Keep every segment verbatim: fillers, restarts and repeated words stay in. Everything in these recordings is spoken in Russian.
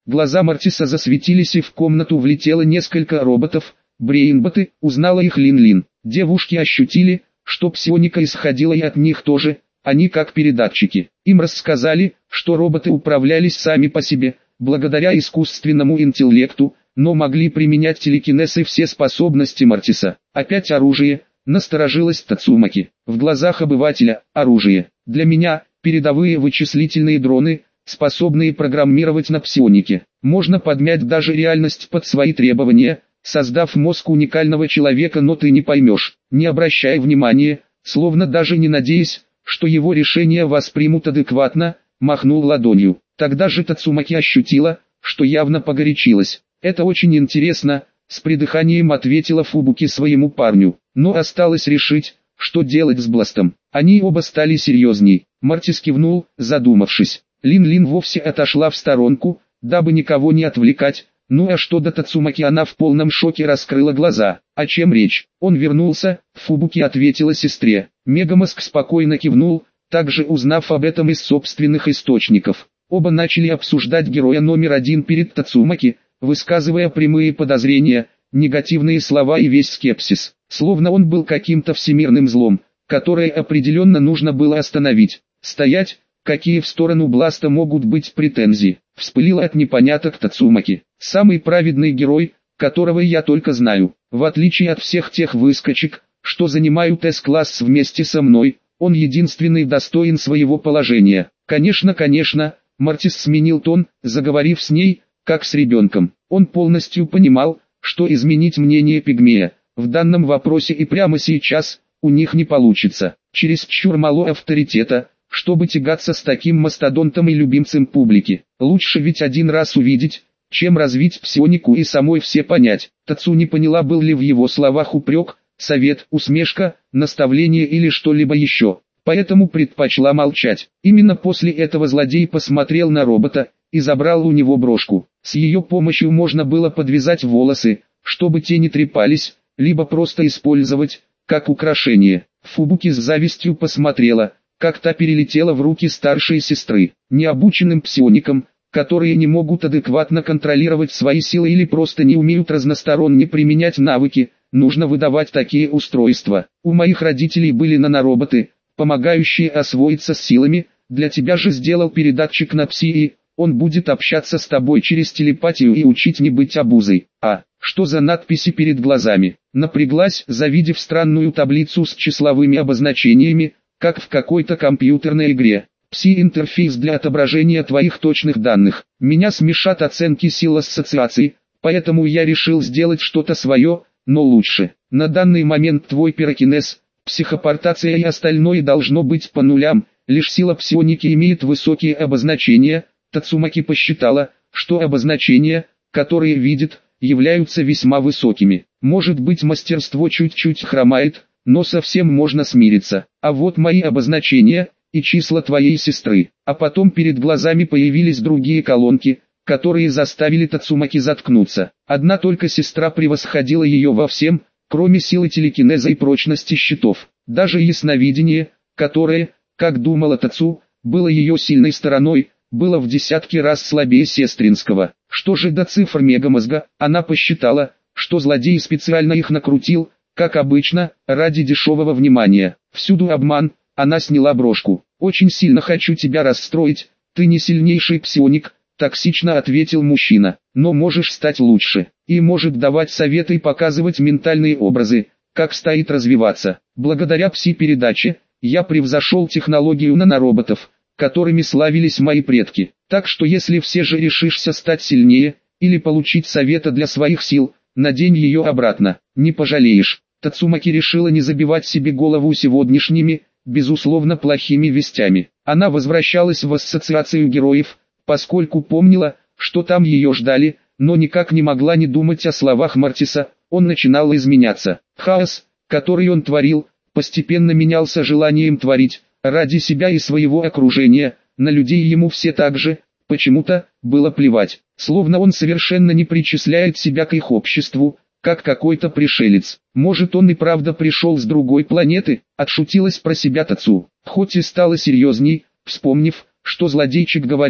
Глаза Мортиса засветились, и в комнату влетело несколько роботов, брейнботы, узнала их Лин-Лин. Девушки ощутили, что псионика исходила и от них тоже, они как передатчики. Им рассказали, что роботы управлялись сами по себе, благодаря искусственному интеллекту, но могли применять телекинез и все способности Мортиса. Опять оружие, насторожилась Тацумаки. В глазах обывателя, оружие. Для меня, передовые вычислительные дроны, способные программировать на псионике. Можно подмять даже реальность под свои требования, создав мозг уникального человека, но ты не поймешь, не обращая внимания, словно даже не надеясь, что его решения воспримут адекватно, махнул ладонью. Тогда же Тацумаки ощутила, что явно погорячилась. Это очень интересно, с придыханием ответила Фубуки своему парню, но осталось решить, что делать с Бластом. Они оба стали серьезней. Мортис кивнул, задумавшись. Лин-Лин вовсе отошла в сторонку, дабы никого не отвлекать. Ну а что до Тацумаки, она в полном шоке раскрыла глаза. О чем речь? Он вернулся, Фубуки ответила сестре. Мегамозг спокойно кивнул, также узнав об этом из собственных источников. Оба начали обсуждать героя номер один перед Тацумаки, высказывая прямые подозрения, негативные слова и весь скепсис. Словно он был каким-то всемирным злом, которое определенно нужно было остановить. Стоять! Какие в сторону Бласта могут быть претензии? Вспылила от непоняток Тацумаки. Самый праведный герой, которого я только знаю. В отличие от всех тех выскочек, что занимают С-класс вместе со мной, он единственный достоин своего положения. Конечно, конечно, Мортис сменил тон, заговорив с ней, как с ребенком. Он полностью понимал, что изменить мнение пигмея в данном вопросе и прямо сейчас у них не получится. Чересчур мало авторитета, чтобы тягаться с таким мастодонтом и любимцем публики. Лучше ведь один раз увидеть, чем развить псионику и самой все понять. Тацу не поняла, был ли в его словах упрек, совет, усмешка, наставление или что-либо еще. Поэтому предпочла молчать. Именно после этого злодей посмотрел на робота и забрал у него брошку. С ее помощью можно было подвязать волосы, чтобы те не трепались, либо просто использовать, как украшение. Фубуки с завистью посмотрела, как та перелетела в руки старшей сестры. Необученным псионикам, которые не могут адекватно контролировать свои силы или просто не умеют разносторонне применять навыки, нужно выдавать такие устройства. У моих родителей были нанороботы, помогающие освоиться с силами, для тебя же сделал передатчик на пси, он будет общаться с тобой через телепатию и учить не быть обузой. А, что за надписи перед глазами? Напряглась, завидев странную таблицу с числовыми обозначениями, как в какой-то компьютерной игре. Пси-интерфейс для отображения твоих точных данных. Меня смешат оценки сил ассоциаций, поэтому я решил сделать что-то свое, но лучше. На данный момент твой пирокинез, психопортация и остальное должно быть по нулям, лишь сила псионики имеет высокие обозначения. Тацумаки посчитала, что обозначения, которые видит, являются весьма высокими. Может быть, мастерство чуть-чуть хромает, но совсем можно смириться. А вот мои обозначения и числа твоей сестры. А потом перед глазами появились другие колонки, которые заставили Тацумаки заткнуться. Одна только сестра превосходила ее во всем, кроме силы телекинеза и прочности щитов. Даже ясновидение, которое, как думала Тацу, было ее сильной стороной, было в десятки раз слабее сестринского. Что же до цифр мегамозга, она посчитала, что злодей специально их накрутил, как обычно, ради дешевого внимания. Всюду обман, она сняла брошку. «Очень сильно хочу тебя расстроить, ты не сильнейший псионик», токсично ответил мужчина. «Но можешь стать лучше, и может давать советы и показывать ментальные образы, как стоит развиваться. Благодаря пси-передаче, я превзошел технологию нанороботов, которыми славились мои предки. Так что если все же решишься стать сильнее, или получить совета для своих сил, надень ее обратно, не пожалеешь». Тацумаки решила не забивать себе голову сегодняшними, безусловно плохими вестями. Она возвращалась в ассоциацию героев, поскольку помнила, что там ее ждали, но никак не могла не думать о словах Мортиса. Он начинал изменяться. Хаос, который он творил, постепенно менялся желанием творить, ради себя и своего окружения. На людей ему все так же, почему-то, было плевать. Словно он совершенно не причисляет себя к их обществу, как какой-то пришелец. Может, он и правда пришел с другой планеты, отшутилась про себя Тацу. Хоть и стала серьезней, вспомнив, что злодейчик говорил,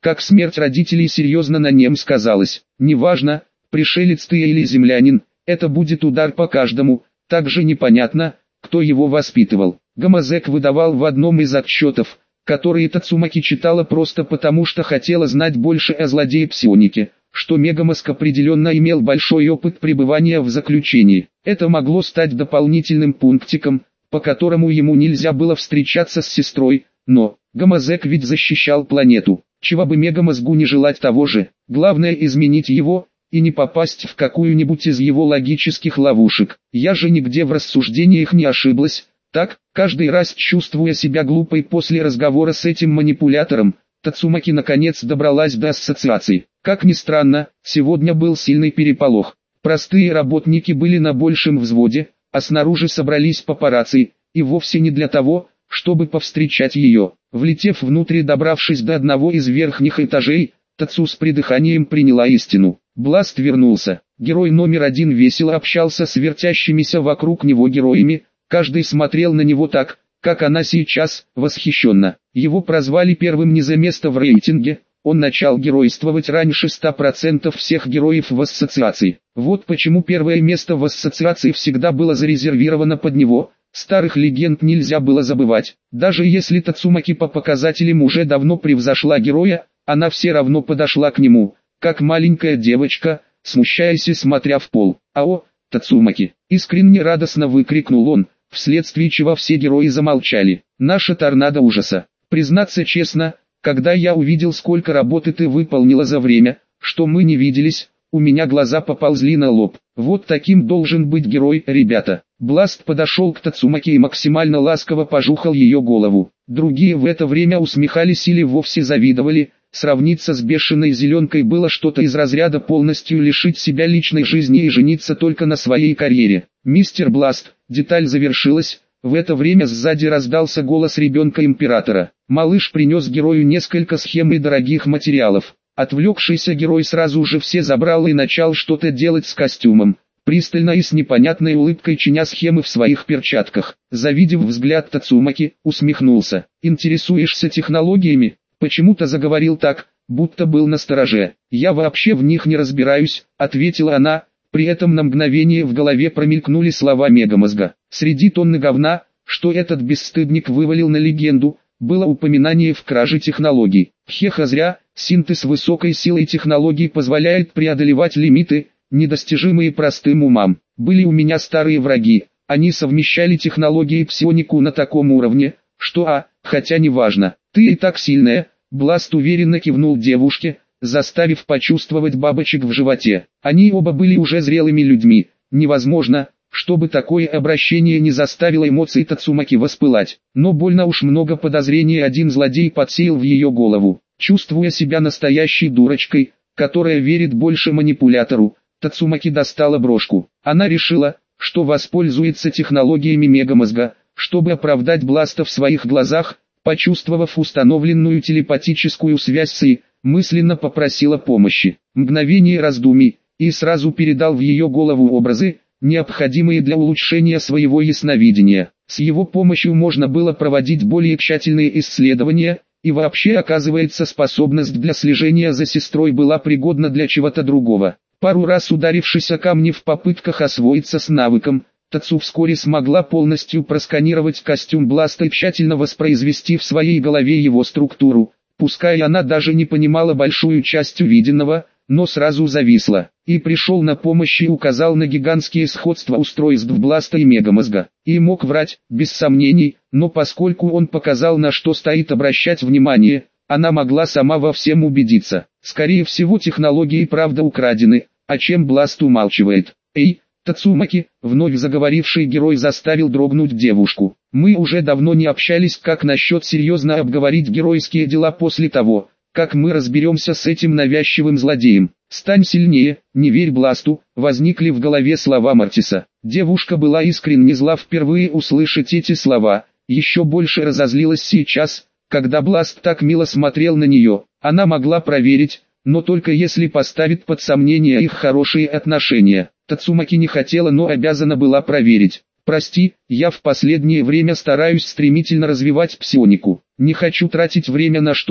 как смерть родителей серьезно на нем сказалась. Неважно, пришелец ты или землянин, это будет удар по каждому, также непонятно, кто его воспитывал. Гамазек выдавал в одном из отчетов, которые Тацумаки читала просто потому, что хотела знать больше о злодее-псионике, что Мегамозг определенно имел большой опыт пребывания в заключении. Это могло стать дополнительным пунктиком, по которому ему нельзя было встречаться с сестрой, но Гамазек ведь защищал планету. Чего бы Мегамозгу не желать того же, главное изменить его и не попасть в какую-нибудь из его логических ловушек. Я же нигде в рассуждениях не ошиблась. Так, каждый раз чувствуя себя глупой после разговора с этим манипулятором, Тацумаки наконец добралась до ассоциаций. Как ни странно, сегодня был сильный переполох. Простые работники были на большем взводе, а снаружи собрались папарацци, и вовсе не для того, чтобы повстречать ее. Влетев внутрь и добравшись до одного из верхних этажей, Тацу с придыханием приняла истину. Бласт вернулся. Герой номер один весело общался с вертящимися вокруг него героями, каждый смотрел на него так, как она сейчас, восхищенно. Его прозвали первым не за место в рейтинге, он начал геройствовать раньше ста процентов всех героев в ассоциации. Вот почему первое место в ассоциации всегда было зарезервировано под него. Старых легенд нельзя было забывать. Даже если Тацумаки по показателям уже давно превзошла героя, она все равно подошла к нему, как маленькая девочка, смущаясь и смотря в пол. «Ао, Тацумаки!» — искренне радостно выкрикнул он, вследствие чего все герои замолчали. «Наша торнадо ужаса! Признаться честно, когда я увидел, сколько работы ты выполнила за время, что мы не виделись, у меня глаза поползли на лоб. Вот таким должен быть герой, ребята». Бласт подошел к Тацумаки и максимально ласково пожухал ее голову. Другие в это время усмехались или вовсе завидовали. Сравниться с бешеной зеленкой было что-то из разряда полностью лишить себя личной жизни и жениться только на своей карьере. «Мистер Бласт, деталь завершилась». В это время сзади раздался голос ребенка императора. Малыш принес герою несколько схем и дорогих материалов. Отвлекшийся герой сразу же все забрал и начал что-то делать с костюмом, пристально и с непонятной улыбкой чиня схемы в своих перчатках. Завидев взгляд Тацумаки, усмехнулся. «Интересуешься технологиями?» Почему-то заговорил так, будто был настороже. «Я вообще в них не разбираюсь», — ответила она. При этом на мгновение в голове промелькнули слова Мегамозга. Среди тонны говна, что этот бесстыдник вывалил на легенду, было упоминание в краже технологий. Хеха зря, синтез высокой силой технологий позволяет преодолевать лимиты, недостижимые простым умам. Были у меня старые враги, они совмещали технологии и псионику на таком уровне, что а, хотя не важно, ты и так сильная. Бласт уверенно кивнул девушке, заставив почувствовать бабочек в животе. Они оба были уже зрелыми людьми. Невозможно, чтобы такое обращение не заставило эмоции Тацумаки воспылать. Но больно уж много подозрений один злодей подсеял в ее голову. Чувствуя себя настоящей дурочкой, которая верит больше манипулятору, Тацумаки достала брошку. Она решила, что воспользуется технологиями Мегамозга, чтобы оправдать Бласта в своих глазах. Почувствовав установленную телепатическую связь с И, мысленно попросила помощи. Мгновение раздумий, и сразу передал в ее голову образы, необходимые для улучшения своего ясновидения. С его помощью можно было проводить более тщательные исследования, и вообще, оказывается, способность для слежения за сестрой была пригодна для чего-то другого. Пару раз ударившись о камни в попытках освоиться с навыком, Тацу вскоре смогла полностью просканировать костюм Бласта и тщательно воспроизвести в своей голове его структуру. Пускай она даже не понимала большую часть увиденного, но сразу зависла. И пришел на помощь и указал на гигантские сходства устройств Бласта и Мегамозга. И мог врать, без сомнений, но поскольку он показал, на что стоит обращать внимание, она могла сама во всем убедиться. Скорее всего, технологии правда украдены, о чем Бласт умалчивает. «Эй, Тацумаки», вновь заговоривший герой заставил дрогнуть девушку. «Мы уже давно не общались, как насчет серьезно обговорить геройские дела после того, как мы разберемся с этим навязчивым злодеем. Стань сильнее, не верь Бласту», возникли в голове слова Мортиса. Девушка была искренне зла впервые услышать эти слова, еще больше разозлилась сейчас, когда Бласт так мило смотрел на нее. Она могла проверить, но только если поставит под сомнение их хорошие отношения. Тацумаки не хотела, но обязана была проверить. «Прости, я в последнее время стараюсь стремительно развивать псионику. Не хочу тратить время на что-то,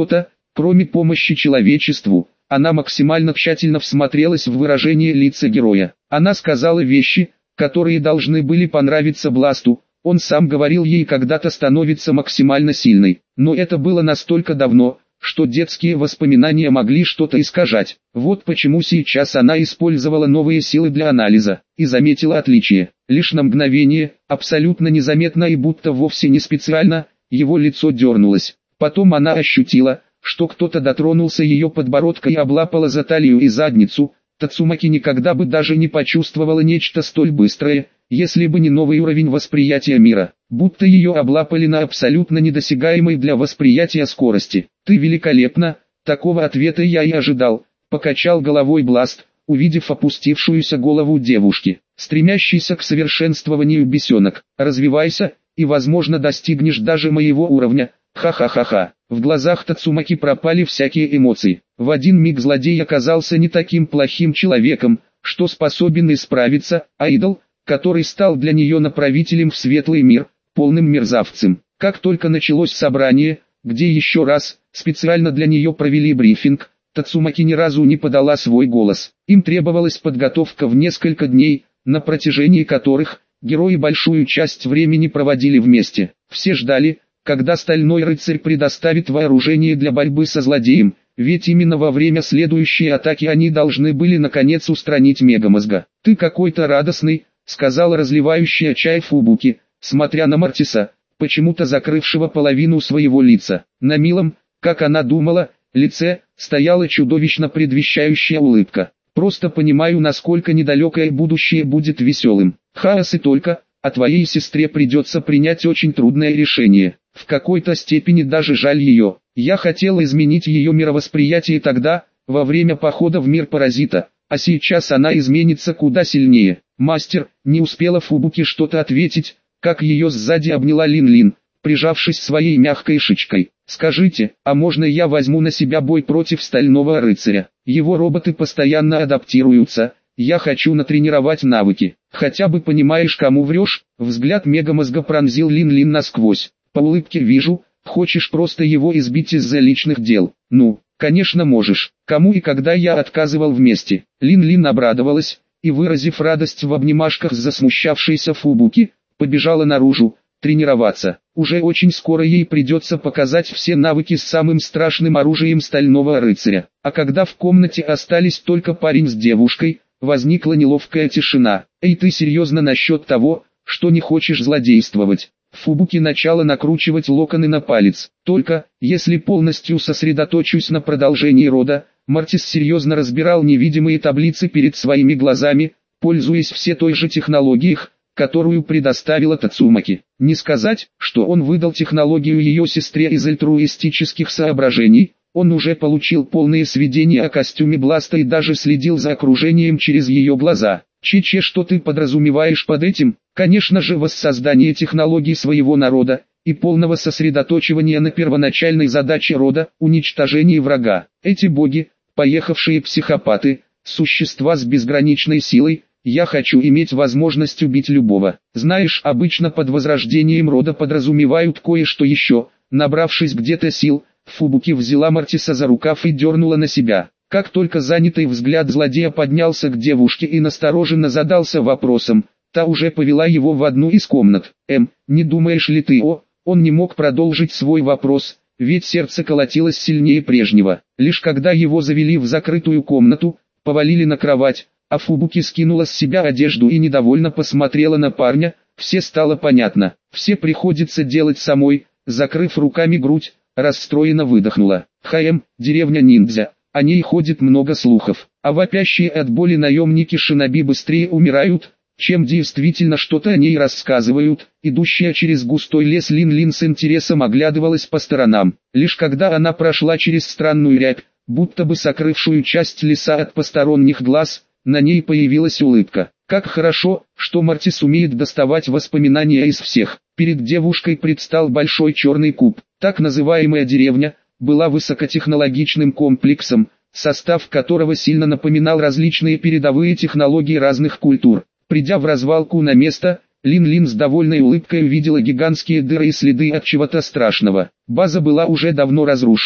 Кроме помощи человечеству, она максимально тщательно всмотрелась в выражение лица героя. Она сказала вещи, которые должны были понравиться Бласту. Он сам говорил ей когда-то становится максимально сильной, но это было настолько давно, что детские воспоминания могли что-то искажать. Вот почему сейчас она использовала новые силы для анализа, и заметила отличие. Лишь на мгновение, абсолютно незаметно и будто вовсе не специально, его лицо дернулось. Потом она ощутила, что кто-то дотронулся ее подбородка и облапала за талию и задницу. Тацумаки никогда бы даже не почувствовала нечто столь быстрое, если бы не новый уровень восприятия мира, будто ее облапали на абсолютно недосягаемой для восприятия скорости. «Ты великолепна, такого ответа я и ожидал», — покачал головой Бласт, увидев опустившуюся голову девушки, стремящейся к совершенствованию бесенок. «Развивайся, и возможно достигнешь даже моего уровня, ха-ха-ха-ха». В глазах Тацумаки пропали всякие эмоции. В один миг злодей оказался не таким плохим человеком, что способен исправиться, а идол, который стал для нее направителем в светлый мир, полным мерзавцем. Как только началось собрание, где еще раз, специально для нее провели брифинг, Тацумаки ни разу не подала свой голос. Им требовалась подготовка в несколько дней, на протяжении которых, герои большую часть времени проводили вместе. Все ждали, когда Стальной Рыцарь предоставит вооружение для борьбы со злодеем, ведь именно во время следующей атаки они должны были наконец устранить Мегамозга. «Ты какой-то радостный», — сказала разливающая чай Фубуки, смотря на Мортиса, почему-то закрывшего половину своего лица. На милом, как она думала, лице стояла чудовищно предвещающая улыбка. «Просто понимаю, насколько недалекое будущее будет веселым. Хаос и только, а твоей сестре придется принять очень трудное решение. В какой-то степени даже жаль ее. Я хотел изменить ее мировосприятие тогда, во время похода в мир паразита, а сейчас она изменится куда сильнее». «Мастер», не успела Фубуки что-то ответить, как ее сзади обняла Лин-Лин, прижавшись своей мягкой шичкой. «Скажите, а можно я возьму на себя бой против Стального Рыцаря? Его роботы постоянно адаптируются, я хочу натренировать навыки. Хотя бы понимаешь, кому врешь?» Взгляд Мегамозга пронзил Лин-Лин насквозь. «По улыбке вижу, хочешь просто его избить из-за личных дел. Ну, конечно можешь. Кому и когда я отказывал вместе?» Лин-Лин обрадовалась, и, выразив радость в обнимашках с засмущавшейся Фубуки, побежала наружу, тренироваться. Уже очень скоро ей придется показать все навыки с самым страшным оружием Стального Рыцаря. А когда в комнате остались только парень с девушкой, возникла неловкая тишина. «Эй, ты серьезно насчет того, что не хочешь злодействовать?» Фубуки начала накручивать локоны на палец. «Только, если полностью сосредоточусь на продолжении рода», Мортис серьезно разбирал невидимые таблицы перед своими глазами, пользуясь все той же технологией, которую предоставила Тацумаки. Не сказать, что он выдал технологию ее сестре из альтруистических соображений, он уже получил полные сведения о костюме Бласта и даже следил за окружением через ее глаза. «Че-че, что ты подразумеваешь под этим?» «Конечно же, воссоздание технологий своего народа и полного сосредоточивания на первоначальной задаче рода – уничтожении врага. Эти боги, поехавшие психопаты, существа с безграничной силой. Я хочу иметь возможность убить любого. Знаешь, обычно под возрождением рода подразумевают кое-что еще». Набравшись где-то сил, Фубуки взяла Мортиса за рукав и дернула на себя. Как только занятый взгляд злодея поднялся к девушке и настороженно задался вопросом, та уже повела его в одну из комнат. «Эм, не думаешь ли ты о...» Он не мог продолжить свой вопрос, ведь сердце колотилось сильнее прежнего. Лишь когда его завели в закрытую комнату, повалили на кровать, а Фубуки скинула с себя одежду и недовольно посмотрела на парня, все стало понятно. Все приходится делать самой, закрыв руками грудь, расстроенно выдохнула. «Хаэм, деревня ниндзя, о ней ходит много слухов, а вопящие от боли наемники шиноби быстрее умирают, чем действительно что-то о ней рассказывают». Идущая через густой лес Лин-Лин с интересом оглядывалась по сторонам. Лишь когда она прошла через странную рябь, будто бы сокрывшую часть леса от посторонних глаз, на ней появилась улыбка. Как хорошо, что Мортис умеет доставать воспоминания из всех. Перед девушкой предстал большой черный куб. Так называемая деревня была высокотехнологичным комплексом, состав которого сильно напоминал различные передовые технологии разных культур. Придя в развалку на место, Лин-Лин с довольной улыбкой увидела гигантские дыры и следы от чего-то страшного. База была уже давно разрушена,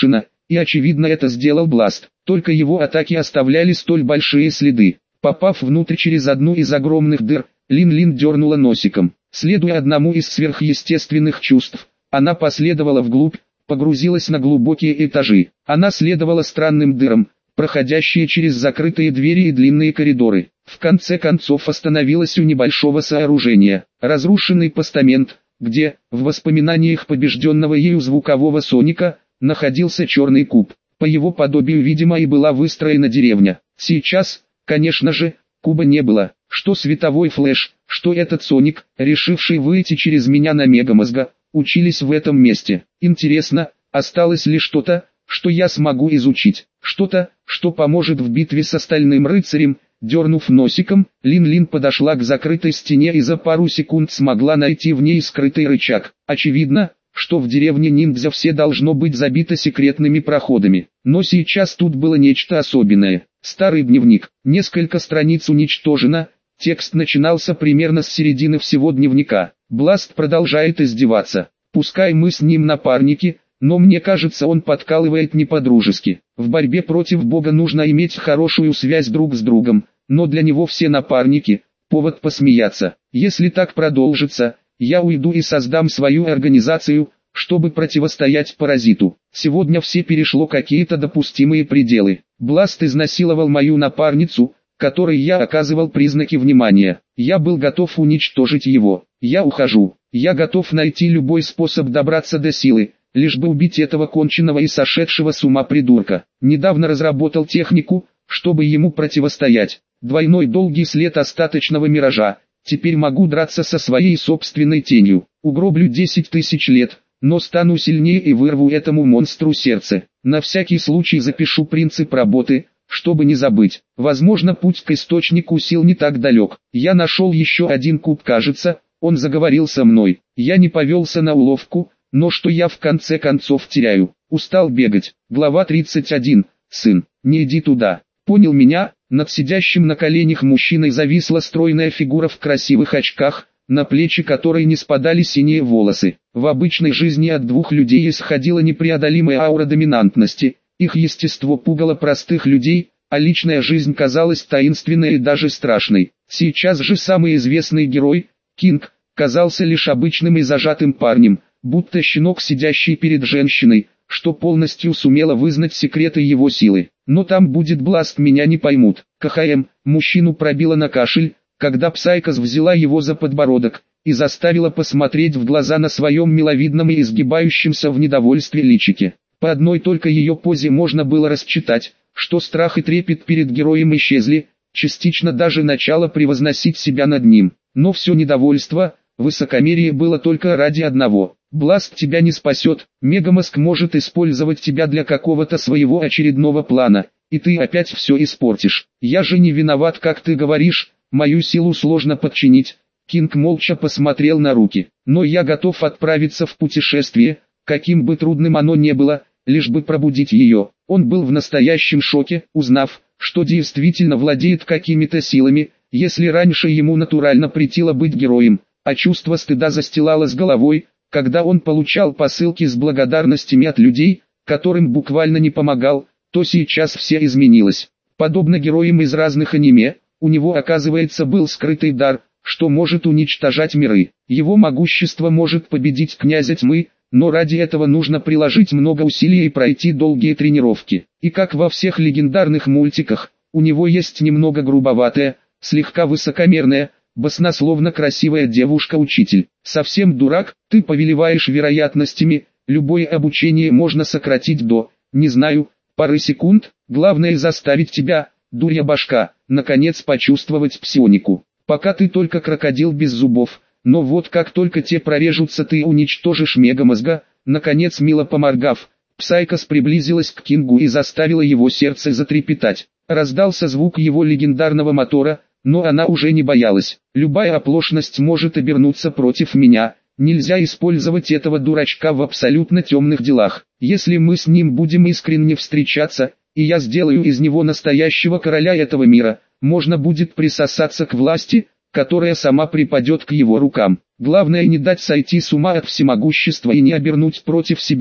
и очевидно это сделал Бласт. Только его атаки оставляли столь большие следы. Попав внутрь через одну из огромных дыр, Лин-Лин дернула носиком. Следуя одному из сверхъестественных чувств, она последовала вглубь, погрузилась на глубокие этажи. Она следовала странным дырам, проходящие через закрытые двери и длинные коридоры. В конце концов остановилась у небольшого сооружения. Разрушенный постамент, где, в воспоминаниях побежденного ею звукового Соника, находился черный куб. По его подобию, видимо, и была выстроена деревня. Сейчас, конечно же, куба не было. Что световой флеш, что этот Соник, решивший выйти через меня на Мегамозга, учились в этом месте. Интересно, осталось ли что-то, что я смогу изучить? Что-то, что поможет в битве с остальным рыцарем? Дернув носиком, Лин-Лин подошла к закрытой стене и за пару секунд смогла найти в ней скрытый рычаг. Очевидно, что в деревне ниндзя все должно быть забито секретными проходами. Но сейчас тут было нечто особенное. Старый дневник. Несколько страниц уничтожено. Текст начинался примерно с середины всего дневника. Бласт продолжает издеваться. Пускай мы с ним напарники, но мне кажется, он подкалывает не по-дружески. В борьбе против Бога нужно иметь хорошую связь друг с другом, но для него все напарники – повод посмеяться. Если так продолжится, я уйду и создам свою организацию, чтобы противостоять паразиту. Сегодня все перешло какие-то допустимые пределы. Бласт изнасиловал мою напарницу, которой я оказывал признаки внимания. Я был готов уничтожить его. Я ухожу. Я готов найти любой способ добраться до силы, лишь бы убить этого конченного и сошедшего с ума придурка. Недавно разработал технику, чтобы ему противостоять. Двойной долгий след остаточного миража. Теперь могу драться со своей собственной тенью. Угроблю десять тысяч лет, но стану сильнее и вырву этому монстру сердце. На всякий случай запишу принцип работы, чтобы не забыть. Возможно, путь к источнику сил не так далек. Я нашел еще один куб, кажется, он заговорил со мной. Я не повелся на уловку, но что я в конце концов теряю? Устал бегать. Глава тридцать один. Сын, не иди туда. Понял меня? Над сидящим на коленях мужчиной зависла стройная фигура в красивых очках, на плечи которой не спадали синие волосы. В обычной жизни от двух людей исходила непреодолимая аура доминантности, их естество пугало простых людей, а личная жизнь казалась таинственной и даже страшной. Сейчас же самый известный герой, Кинг, казался лишь обычным и зажатым парнем, будто щенок, сидящий перед женщиной, что полностью сумела вызнать секреты его силы. Но там будет Бласт, меня не поймут. КХМ, мужчину пробило на кашель, когда Псайкос взяла его за подбородок и заставила посмотреть в глаза на своем миловидном и изгибающемся в недовольстве личике. По одной только ее позе можно было расчитать, что страх и трепет перед героем исчезли, частично даже начало превозносить себя над ним. Но все недовольство, высокомерие было только ради одного. Бласт тебя не спасет, Мегамозг может использовать тебя для какого-то своего очередного плана, и ты опять все испортишь. Я же не виноват, как ты говоришь, мою силу сложно подчинить. Кинг молча посмотрел на руки. Но я готов отправиться в путешествие, каким бы трудным оно ни было, лишь бы пробудить ее. Он был в настоящем шоке, узнав, что действительно владеет какими-то силами, если раньше ему натурально претило быть героем, а чувство стыда застилало с головой, когда он получал посылки с благодарностями от людей, которым буквально не помогал, то сейчас все изменилось. Подобно героям из разных аниме, у него оказывается был скрытый дар, что может уничтожать миры. Его могущество может победить князя тьмы, но ради этого нужно приложить много усилий и пройти долгие тренировки. И как во всех легендарных мультиках, у него есть немного грубоватая, слегка высокомерная, баснословно красивая девушка-учитель. Совсем дурак, ты повелеваешь вероятностями, любое обучение можно сократить до, не знаю, пары секунд, главное заставить тебя, дурья башка, наконец почувствовать псионику. Пока ты только крокодил без зубов, но вот как только те прорежутся, ты уничтожишь Мегамозга. Наконец, мило поморгав, Псайкос приблизилась к Кингу и заставила его сердце затрепетать. Раздался звук его легендарного мотора, но она уже не боялась. Любая оплошность может обернуться против меня. Нельзя использовать этого дурачка в абсолютно темных делах. Если мы с ним будем искренне встречаться, и я сделаю из него настоящего короля этого мира, можно будет присосаться к власти, которая сама припадет к его рукам. Главное не дать сойти с ума от всемогущества и не обернуть против себя,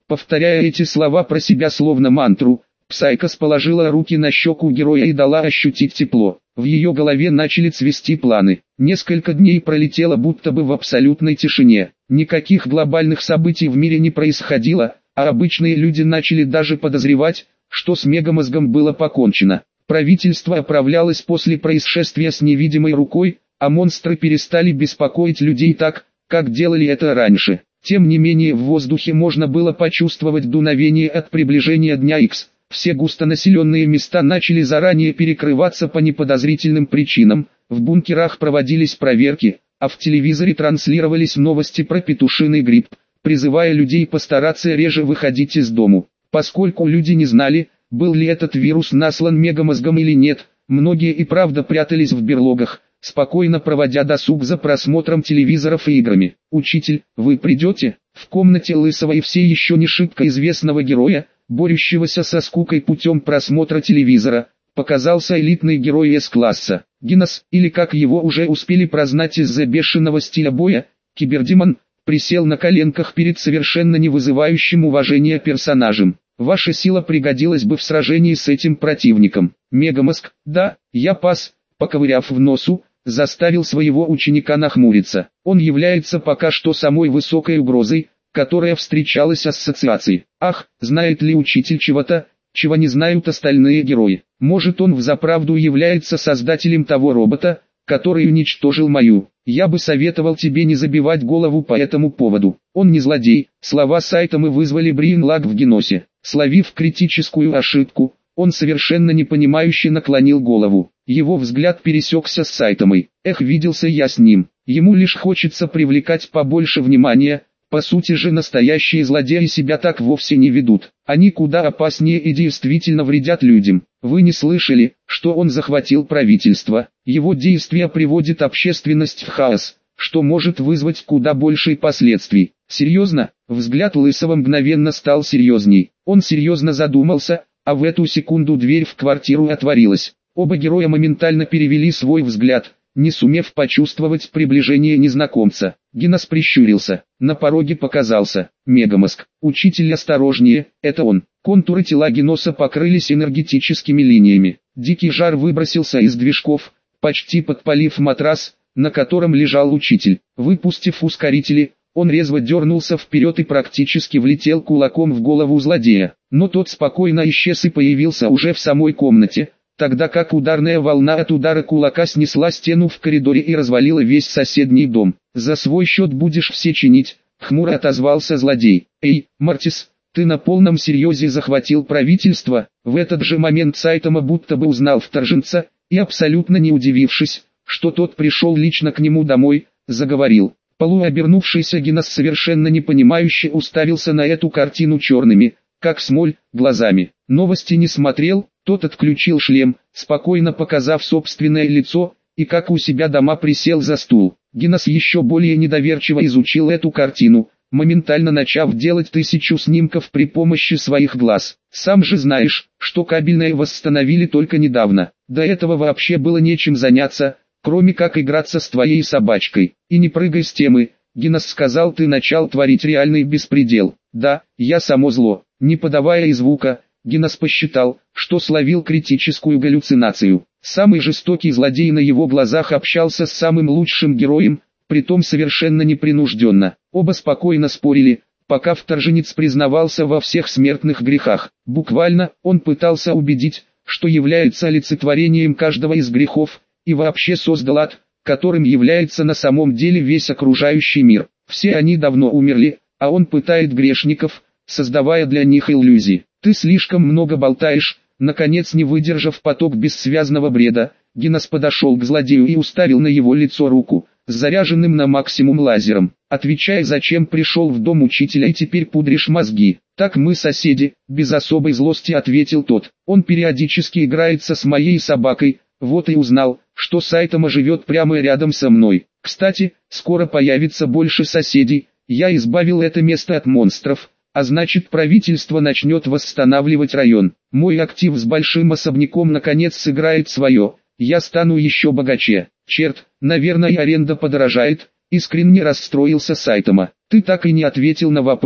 Повторяя эти слова про себя словно мантру, Псайкос положила руки на щеку героя и дала ощутить тепло. В ее голове начали цвести планы. Несколько дней пролетело будто бы в абсолютной тишине. Никаких глобальных событий в мире не происходило, а обычные люди начали даже подозревать, что с Мегамозгом было покончено. Правительство оправлялось после происшествия с невидимой рукой, а монстры перестали беспокоить людей так, как делали это раньше. Тем не менее в воздухе можно было почувствовать дуновение от приближения Дня Икс. Все густонаселенные места начали заранее перекрываться по неподозрительным причинам, в бункерах проводились проверки, а в телевизоре транслировались новости про петушиный грипп, призывая людей постараться реже выходить из дому. Поскольку люди не знали, был ли этот вирус наслан Мегамозгом или нет, многие и правда прятались в берлогах, спокойно проводя досуг за просмотром телевизоров и играми. «Учитель, вы придете?» В комнате лысого и все еще не шибко известного героя, борющегося со скукой путем просмотра телевизора, показался элитный герой С-класса. Гинос, или как его уже успели прознать из-за бешеного стиля боя, Кибердемон, присел на коленках перед совершенно не вызывающим уважения персонажем. «Ваша сила пригодилась бы в сражении с этим противником». Мегамозг, да, я пас, поковыряв в носу, заставил своего ученика нахмуриться. Он является пока что самой высокой угрозой, которая встречалась ассоциацией. Ах, знает ли учитель чего-то, чего не знают остальные герои? Может, он взаправду является создателем того робота, который уничтожил мою? Я бы советовал тебе не забивать голову по этому поводу. Он не злодей. Слова Сайтамы вызвали брейнлаг в Геносе. Словив критическую ошибку, он совершенно непонимающе наклонил голову. Его взгляд пересекся с Сайтамой. Эх, виделся я с ним. Ему лишь хочется привлекать побольше внимания. По сути же настоящие злодеи себя так вовсе не ведут. Они куда опаснее и действительно вредят людям. Вы не слышали, что он захватил правительство? Его действия приводят общественность в хаос, что может вызвать куда большие последствий. Серьезно? Взгляд Лысого мгновенно стал серьезней. Он серьезно задумался, а в эту секунду дверь в квартиру отворилась. Оба героя моментально перевели свой взгляд, не сумев почувствовать приближение незнакомца. Гинос прищурился. На пороге показался Мегамозг. «Учитель, осторожнее, это он». Контуры тела Геноса покрылись энергетическими линиями. Дикий жар выбросился из движков, почти подпалив матрас, на котором лежал учитель. Выпустив ускорители, он резво дернулся вперед и практически влетел кулаком в голову злодея. Но тот спокойно исчез и появился уже в самой комнате, тогда как ударная волна от удара кулака снесла стену в коридоре и развалила весь соседний дом. «За свой счет будешь все чинить», — хмуро отозвался злодей. «Эй, Мартис, ты на полном серьезе захватил правительство?» В этот же момент Сайтама будто бы узнал вторженца, и абсолютно не удивившись, что тот пришел лично к нему домой, заговорил. Полуобернувшийся Гинос совершенно непонимающе уставился на эту картину черными, как смоль, глазами. Новости не смотрел, тот отключил шлем, спокойно показав собственное лицо, и как у себя дома присел за стул. Гинос еще более недоверчиво изучил эту картину, моментально начав делать тысячу снимков при помощи своих глаз. «Сам же знаешь, что кабельное восстановили только недавно. До этого вообще было нечем заняться, кроме как играться с твоей собачкой. И не прыгай с темы». Гинос сказал, ты начал творить реальный беспредел. «Да, я само зло». Не подавая и звука, Гинос посчитал, что словил критическую галлюцинацию. Самый жестокий злодей на его глазах общался с самым лучшим героем, притом совершенно непринужденно. Оба спокойно спорили, пока вторженец признавался во всех смертных грехах. Буквально, он пытался убедить, что является олицетворением каждого из грехов, и вообще создал ад, которым является на самом деле весь окружающий мир. Все они давно умерли, а он пытает грешников, создавая для них иллюзии. «Ты слишком много болтаешь», наконец не выдержав поток бессвязного бреда, Гинос подошел к злодею и уставил на его лицо руку, с заряженным на максимум лазером. «Отвечай, зачем пришел в дом учителя и теперь пудришь мозги?» «Так мы соседи», без особой злости ответил тот. «Он периодически играется с моей собакой, вот и узнал, что Сайтама живет прямо рядом со мной. Кстати, скоро появится больше соседей, я избавил это место от монстров, а значит правительство начнет восстанавливать район. Мой актив с большим особняком наконец сыграет свое, я стану еще богаче. Черт, наверное и аренда подорожает», искренне расстроился Сайтама. «Ты так и не ответил на вопрос.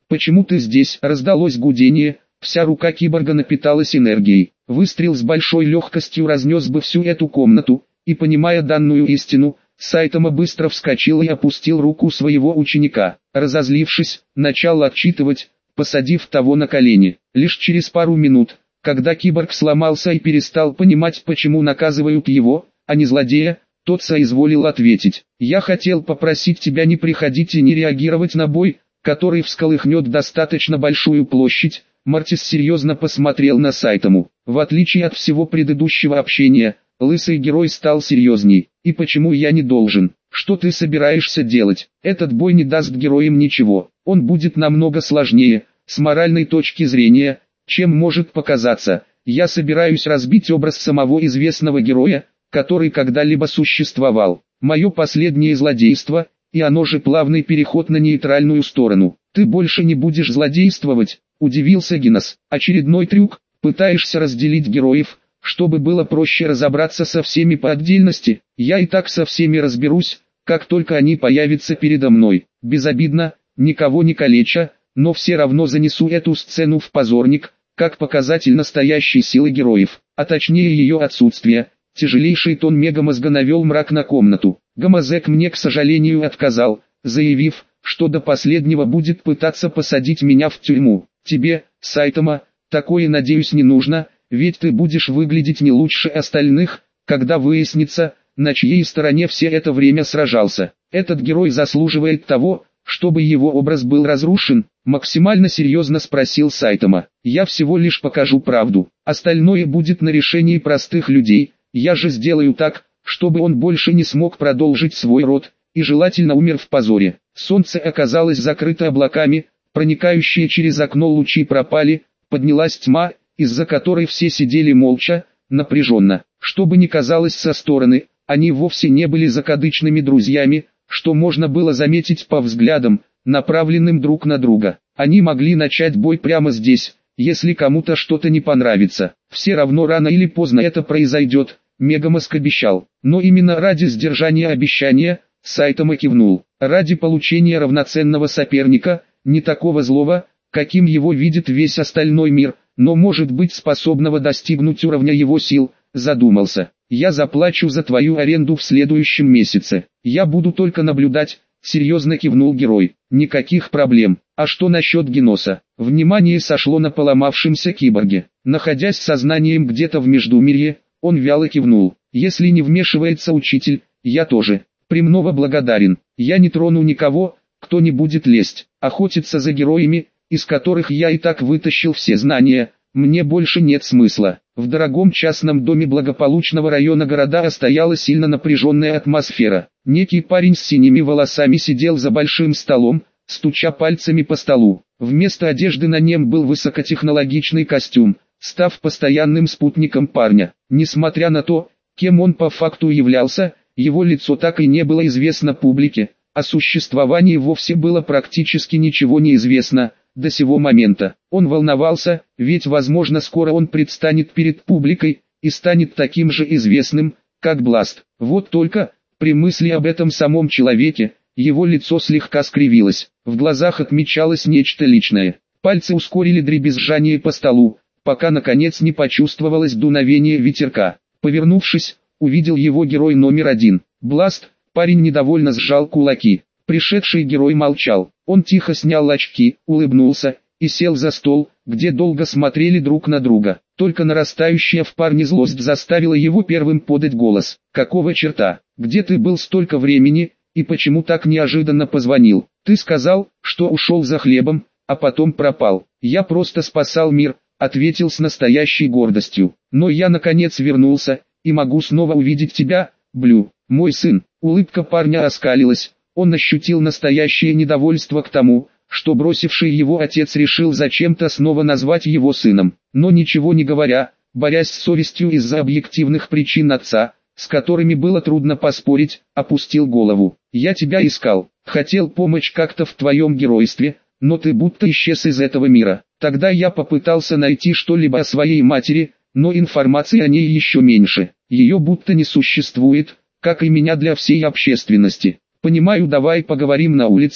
«Почему ты здесь?» Раздалось гудение, вся рука киборга напиталась энергией. Выстрел с большой легкостью разнес бы всю эту комнату, и понимая данную истину, Сайтама быстро вскочил и опустил руку своего ученика. Разозлившись, начал отчитывать, посадив того на колени. Лишь через пару минут, когда киборг сломался и перестал понимать, почему наказывают его, а не злодея, тот соизволил ответить: «Я хотел попросить тебя не приходить и не реагировать на бой, который всколыхнет достаточно большую площадь». Мортис серьезно посмотрел на Сайтаму. В отличие от всего предыдущего общения, лысый герой стал серьезней. «И почему я не должен? Что ты собираешься делать? Этот бой не даст героям ничего. Он будет намного сложнее, с моральной точки зрения, чем может показаться. Я собираюсь разбить образ самого известного героя, который когда-либо существовал. Мое последнее злодейство, и оно же плавный переход на нейтральную сторону. Ты больше не будешь злодействовать», — удивился Гинос. «Очередной трюк, пытаешься разделить героев, чтобы было проще разобраться со всеми по отдельности. Я и так со всеми разберусь, как только они появятся передо мной. Безобидно, никого не калеча, но все равно занесу эту сцену в позорник, как показатель настоящей силы героев, а точнее ее отсутствия». Тяжелейший тон мегамозга навел мрак на комнату. Гомозек мне, к сожалению, отказал, заявив, что до последнего будет пытаться посадить меня в тюрьму. Тебе, Сайтама, такое, надеюсь, не нужно, ведь ты будешь выглядеть не лучше остальных, когда выяснится, на чьей стороне все это время сражался. Этот герой заслуживает того, чтобы его образ был разрушен, максимально серьезно спросил Сайтама. Я всего лишь покажу правду, остальное будет на решении простых людей. Я же сделаю так, чтобы он больше не смог продолжить свой род, и желательно умер в позоре. Солнце оказалось закрыто облаками, проникающие через окно лучи пропали, поднялась тьма, из-за которой все сидели молча, напряженно. Что бы ни казалось со стороны, они вовсе не были закадычными друзьями, что можно было заметить по взглядам, направленным друг на друга. Они могли начать бой прямо здесь, если кому-то что-то не понравится. Все равно рано или поздно это произойдет. Мегамозг обещал, но именно ради сдержания обещания, Сайтама кивнул, ради получения равноценного соперника, не такого злого, каким его видит весь остальной мир, но может быть способного достигнуть уровня его сил, задумался. Я заплачу за твою аренду в следующем месяце, я буду только наблюдать, серьезно кивнул герой. Никаких проблем. А что насчет Гиноса? Внимание сошло на поломавшемся киборге. Находясь сознанием где-то в Междумирье, он вяло кивнул. Если не вмешивается учитель, я тоже. Премного благодарен. Я не трону никого, кто не будет лезть. Охотиться за героями, из которых я и так вытащил все знания, мне больше нет смысла. В дорогом частном доме благополучного района города стояла сильно напряженная атмосфера. Некий парень с синими волосами сидел за большим столом, стуча пальцами по столу. Вместо одежды на нем был высокотехнологичный костюм, став постоянным спутником парня. Несмотря на то, кем он по факту являлся, его лицо так и не было известно публике, о существовании вовсе было практически ничего не известно. До сего момента он волновался, ведь возможно скоро он предстанет перед публикой и станет таким же известным, как Бласт. Вот только, при мысли об этом самом человеке, его лицо слегка скривилось, в глазах отмечалось нечто личное. Пальцы ускорили дребезжание по столу, пока наконец не почувствовалось дуновение ветерка. Повернувшись, увидел его герой номер один. Бласт. Парень недовольно сжал кулаки. Пришедший герой молчал. Он тихо снял очки, улыбнулся и сел за стол, где долго смотрели друг на друга. Только нарастающая в парне злость заставила его первым подать голос. «Какого черта? Где ты был столько времени, и почему так неожиданно позвонил? Ты сказал, что ушел за хлебом, а потом пропал». «Я просто спасал мир», — ответил с настоящей гордостью. «Но я наконец вернулся, и могу снова увидеть тебя, Блю, мой сын». Улыбка парня оскалилась. Он ощутил настоящее недовольство к тому, что бросивший его отец решил зачем-то снова назвать его сыном. Но ничего не говоря, борясь с совестью из-за объективных причин отца, с которыми было трудно поспорить, опустил голову. «Я тебя искал, хотел помочь как-то в твоем геройстве, но ты будто исчез из этого мира. Тогда я попытался найти что-либо о своей матери, но информации о ней еще меньше. Ее будто не существует, как и меня для всей общественности. Понимаю, давай поговорим на улице»,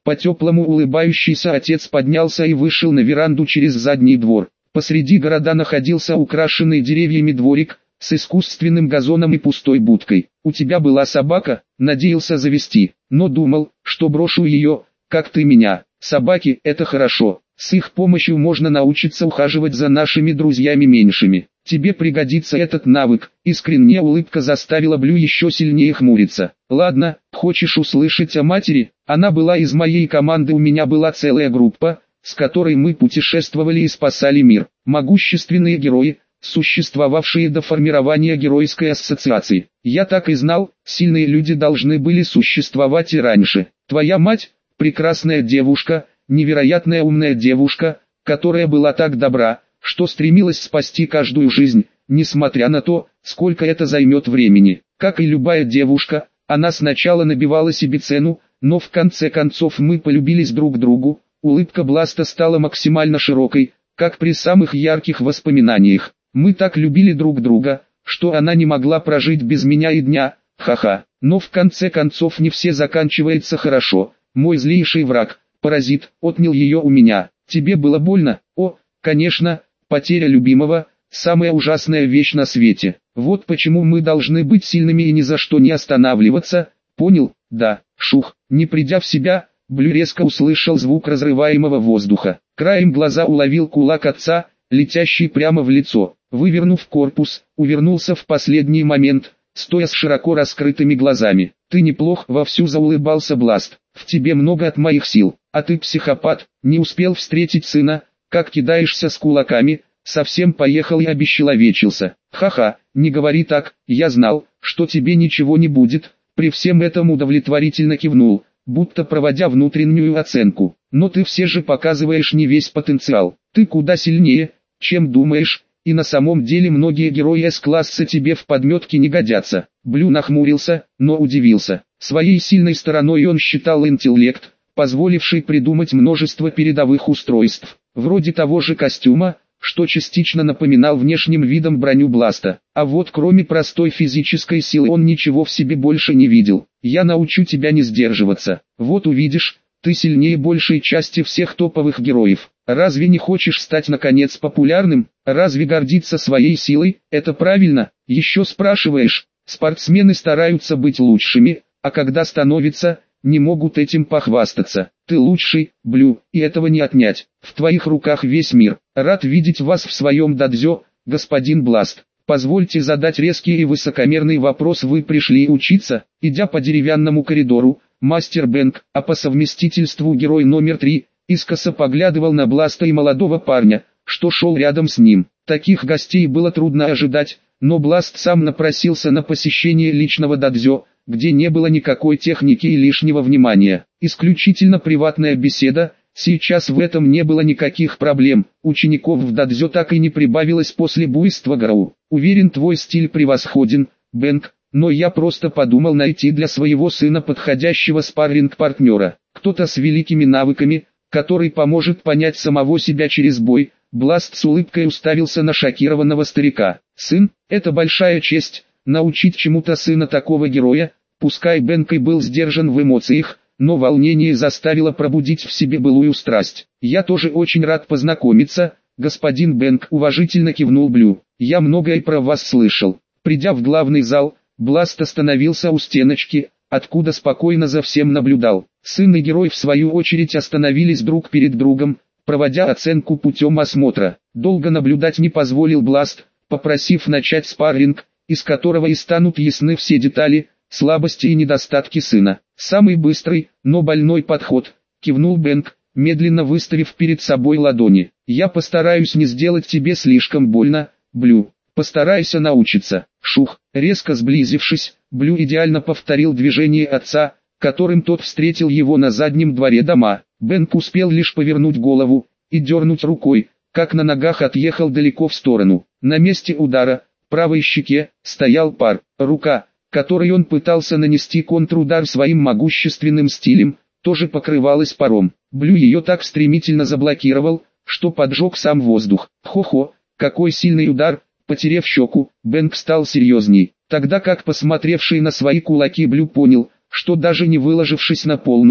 По теплому улыбающийся отец поднялся и вышел на веранду через задний двор. Посреди города находился украшенный деревьями дворик, с искусственным газоном и пустой будкой. У тебя была собака, надеялся завести, но думал, что брошу ее, как ты меня. Собаки – это хорошо, с их помощью можно научиться ухаживать за нашими друзьями меньшими. Тебе пригодится этот навык. Искренняя улыбка заставила Блю еще сильнее хмуриться. Ладно, хочешь услышать о матери? Она была из моей команды, у меня была целая группа, с которой мы путешествовали и спасали мир. Могущественные герои, существовавшие до формирования геройской ассоциации. Я так и знал, сильные люди должны были существовать и раньше. Твоя мать – прекрасная девушка, невероятная умная девушка, которая была так добра, что стремилась спасти каждую жизнь, несмотря на то, сколько это займет времени. Как и любая девушка, она сначала набивала себе цену, но в конце концов мы полюбились друг другу. Улыбка Бласта стала максимально широкой, как при самых ярких воспоминаниях. Мы так любили друг друга, что она не могла прожить без меня и дня, ха-ха. Но в конце концов не все заканчивается хорошо. Мой злейший враг, паразит, отнял ее у меня. Тебе было больно? О, конечно, потеря любимого – самая ужасная вещь на свете. Вот почему мы должны быть сильными и ни за что не останавливаться. Понял? Да. Шух. Не придя в себя, Блю резко услышал звук разрываемого воздуха. Краем глаза уловил кулак отца, летящий прямо в лицо. Вывернув корпус, увернулся в последний момент, стоя с широко раскрытыми глазами. «Ты неплох», — вовсю заулыбался Бласт. «В тебе много от моих сил, а ты психопат, не успел встретить сына, как кидаешься с кулаками, совсем поехал и обесчеловечился. Ха-ха, не говори так, я знал, что тебе ничего не будет». При всем этом удовлетворительно кивнул, будто проводя внутреннюю оценку. «Но ты все же показываешь не весь потенциал, ты куда сильнее, чем думаешь». И на самом деле многие герои С-класса тебе в подметке не годятся. Блю нахмурился, но удивился. Своей сильной стороной он считал интеллект, позволивший придумать множество передовых устройств, вроде того же костюма, что частично напоминал внешним видом броню Бласта. А вот кроме простой физической силы он ничего в себе больше не видел. «Я научу тебя не сдерживаться. Вот увидишь, ты сильнее большей части всех топовых героев. Разве не хочешь стать наконец популярным? Разве гордиться своей силой – это правильно? Еще спрашиваешь?» Спортсмены стараются быть лучшими, а когда становятся, не могут этим похвастаться. Ты лучший, Блю, и этого не отнять. В твоих руках весь мир. Рад видеть вас в своем дадзё, господин Бласт. Позвольте задать резкий и высокомерный вопрос. Вы пришли учиться? Идя по деревянному коридору, мастер Бэнк, а по совместительству герой номер три, искоса поглядывал на Бласта и молодого парня, что шел рядом с ним. Таких гостей было трудно ожидать, но Бласт сам напросился на посещение личного дадзё, где не было никакой техники и лишнего внимания. Исключительно приватная беседа. Сейчас в этом не было никаких проблем. Учеников в дадзё так и не прибавилось после буйства Гару. Уверен, твой стиль превосходен, Бэнк, но я просто подумал найти для своего сына подходящего спарринг-партнера. Кто-то с великими навыками, который поможет понять самого себя через бой. Бласт с улыбкой уставился на шокированного старика. «Сын, это большая честь, научить чему-то сына такого героя». Пускай Бэнк и был сдержан в эмоциях, но волнение заставило пробудить в себе былую страсть. «Я тоже очень рад познакомиться, господин Бэнк», — уважительно кивнул Блю. «Я многое про вас слышал». Придя в главный зал, Бласт остановился у стеночки, откуда спокойно за всем наблюдал. Сын и герой в свою очередь остановились друг перед другом, проводя оценку путем осмотра. Долго наблюдать не позволил Бласт, попросив начать спарринг, из которого и станут ясны все детали, слабости и недостатки сына. «Самый быстрый, но больной подход», — кивнул Бэнк, медленно выставив перед собой ладони. «Я постараюсь не сделать тебе слишком больно, Блю. Постарайся научиться». Шух. Резко сблизившись, Блю идеально повторил движение отца, которым тот встретил его на заднем дворе дома. Бэнк успел лишь повернуть голову и дернуть рукой, как на ногах отъехал далеко в сторону. На месте удара, правой щеке, стоял пар. Рука, которой он пытался нанести контрудар своим могущественным стилем, тоже покрывалась паром. Блю ее так стремительно заблокировал, что поджег сам воздух. Хо-хо, какой сильный удар! Потерев щеку, Бэнк стал серьезней. Тогда как посмотревший на свои кулаки Блю понял, что даже не выложившись на полную,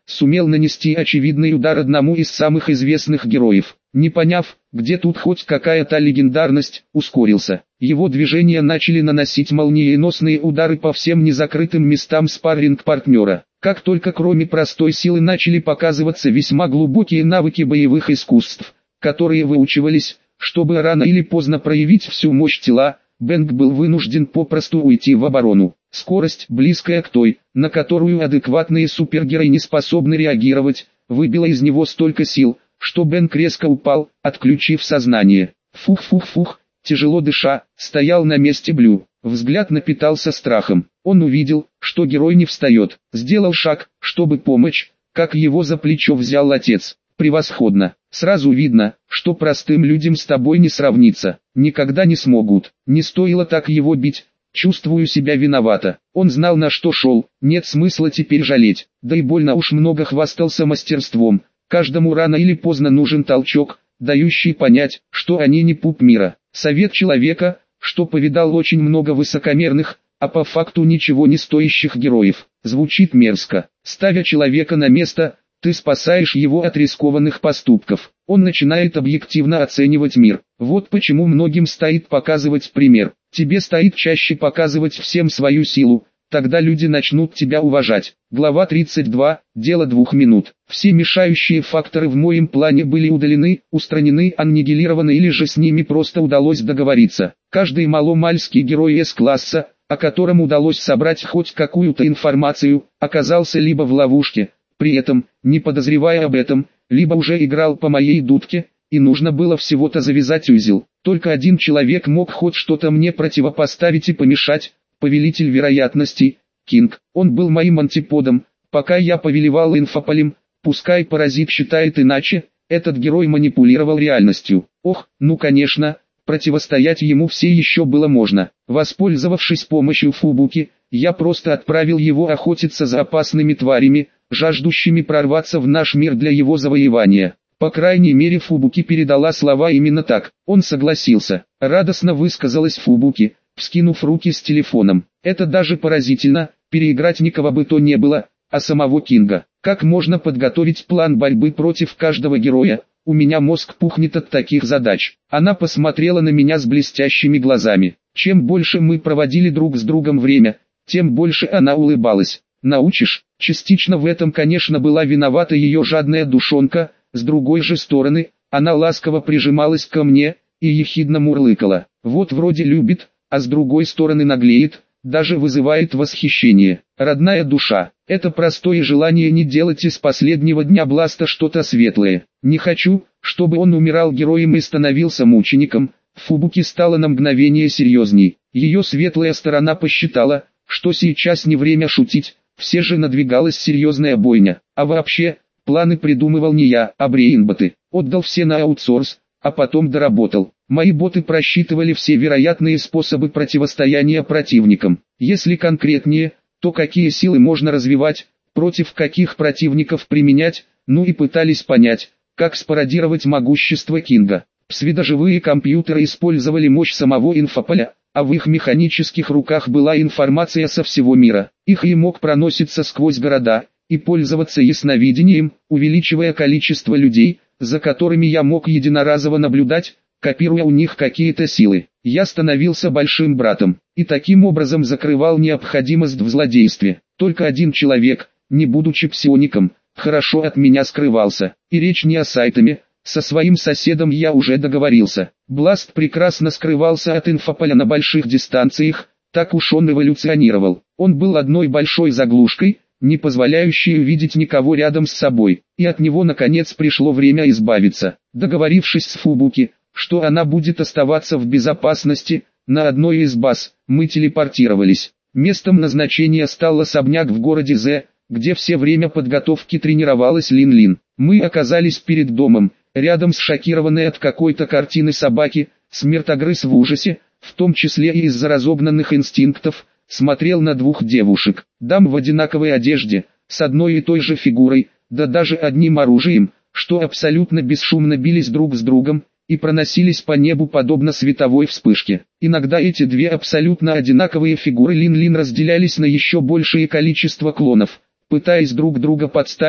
сумел нанести очевидный удар одному из самых известных героев. Не поняв, где тут хоть какая-то легендарность, ускорился. Его движения начали наносить молниеносные удары по всем незакрытым местам спарринг-партнера. Как только кроме простой силы начали показываться весьма глубокие навыки боевых искусств, которые выучивались, чтобы рано или поздно проявить всю мощь тела, Бэнг был вынужден попросту уйти в оборону. Скорость, близкая к той, на которую адекватные супергерои не способны реагировать, выбила из него столько сил, что Бэнг резко упал, отключив сознание. Фух-фух-фух, тяжело дыша, стоял на месте Блю. Взгляд напитался страхом. Он увидел, что герой не встает. Сделал шаг, чтобы помочь, как его за плечо взял отец. Превосходно. Сразу видно, что простым людям с тобой не сравнится. Никогда не смогут. Не стоило так его бить. Чувствую себя виновато. Он знал, на что шел. Нет смысла теперь жалеть. Да и больно уж много хвастался мастерством. Каждому рано или поздно нужен толчок, дающий понять, что они не пуп мира. Совет человека, что повидал очень много высокомерных, а по факту ничего не стоящих героев. Звучит мерзко. Ставя человека на место, ты спасаешь его от рискованных поступков. Он начинает объективно оценивать мир. Вот почему многим стоит показывать пример. Тебе стоит чаще показывать всем свою силу. Тогда люди начнут тебя уважать. Глава тридцать два. Дело двух минут. Все мешающие факторы в моем плане были удалены, устранены, аннигилированы или же с ними просто удалось договориться. Каждый маломальский герой С-класса, о котором удалось собрать хоть какую-то информацию, оказался либо в ловушке, при этом, не подозревая об этом, либо уже играл по моей дудке, и нужно было всего-то завязать узел. Только один человек мог хоть что-то мне противопоставить и помешать. Повелитель вероятностей, Кинг. Он был моим антиподом, пока я повелевал инфополем, пускай паразит считает иначе, этот герой манипулировал реальностью. Ох, ну конечно, противостоять ему все еще было можно. Воспользовавшись помощью Фубуки, я просто отправил его охотиться за опасными тварями, жаждущими прорваться в наш мир для его завоевания. По крайней мере Фубуки передала слова именно так. Он согласился. Радостно высказалась Фубуки, вскинув руки с телефоном. Это даже поразительно, переиграть никого бы то не было, а самого Кинга. Как можно подготовить план борьбы против каждого героя? У меня мозг пухнет от таких задач. Она посмотрела на меня с блестящими глазами. Чем больше мы проводили друг с другом время, тем больше она улыбалась. Научишь? Частично в этом, конечно, была виновата ее жадная душонка, с другой же стороны, она ласково прижималась ко мне и ехидно мурлыкала. Вот вроде любит, а с другой стороны наглеет, даже вызывает восхищение. Родная душа, это простое желание не делать из последнего дня Бласта что-то светлое. Не хочу, чтобы он умирал героем и становился мучеником. Фубуки стала на мгновение серьезней. Ее светлая сторона посчитала, что сейчас не время шутить, все же надвигалась серьезная бойня. А вообще, планы придумывал не я, а брейнботы. Отдал все на аутсорс, а потом доработал. Мои боты просчитывали все вероятные способы противостояния противникам. Если конкретнее, то какие силы можно развивать, против каких противников применять, ну и пытались понять, как спародировать могущество Кинга. Псевдоживые компьютеры использовали мощь самого инфополя, а в их механических руках была информация со всего мира. Их и мог проноситься сквозь города, и пользоваться ясновидением, увеличивая количество людей, за которыми я мог единоразово наблюдать, копируя у них какие-то силы. Я становился большим братом, и таким образом закрывал необходимость в злодействе. Только один человек, не будучи псиоником, хорошо от меня скрывался. И речь не о Сайтаме, со своим соседом я уже договорился. Бласт прекрасно скрывался от инфополя на больших дистанциях, так уж он эволюционировал. Он был одной большой заглушкой, не позволяющей увидеть никого рядом с собой, и от него наконец пришло время избавиться. Договорившись с Фубуки, что она будет оставаться в безопасности, на одной из баз, мы телепортировались. Местом назначения стал особняк в городе З, где все время подготовки тренировалась Лин-Лин. Мы оказались перед домом, рядом с шокированной от какой-то картины собаки, смертогрыз в ужасе, в том числе и из-за разогнанных инстинктов, смотрел на двух девушек, дам в одинаковой одежде, с одной и той же фигурой, да даже одним оружием, что абсолютно бесшумно бились друг с другом, и проносились по небу подобно световой вспышке. Иногда эти две абсолютно одинаковые фигуры Лин-Лин разделялись на еще большее количество клонов, пытаясь друг друга подставить,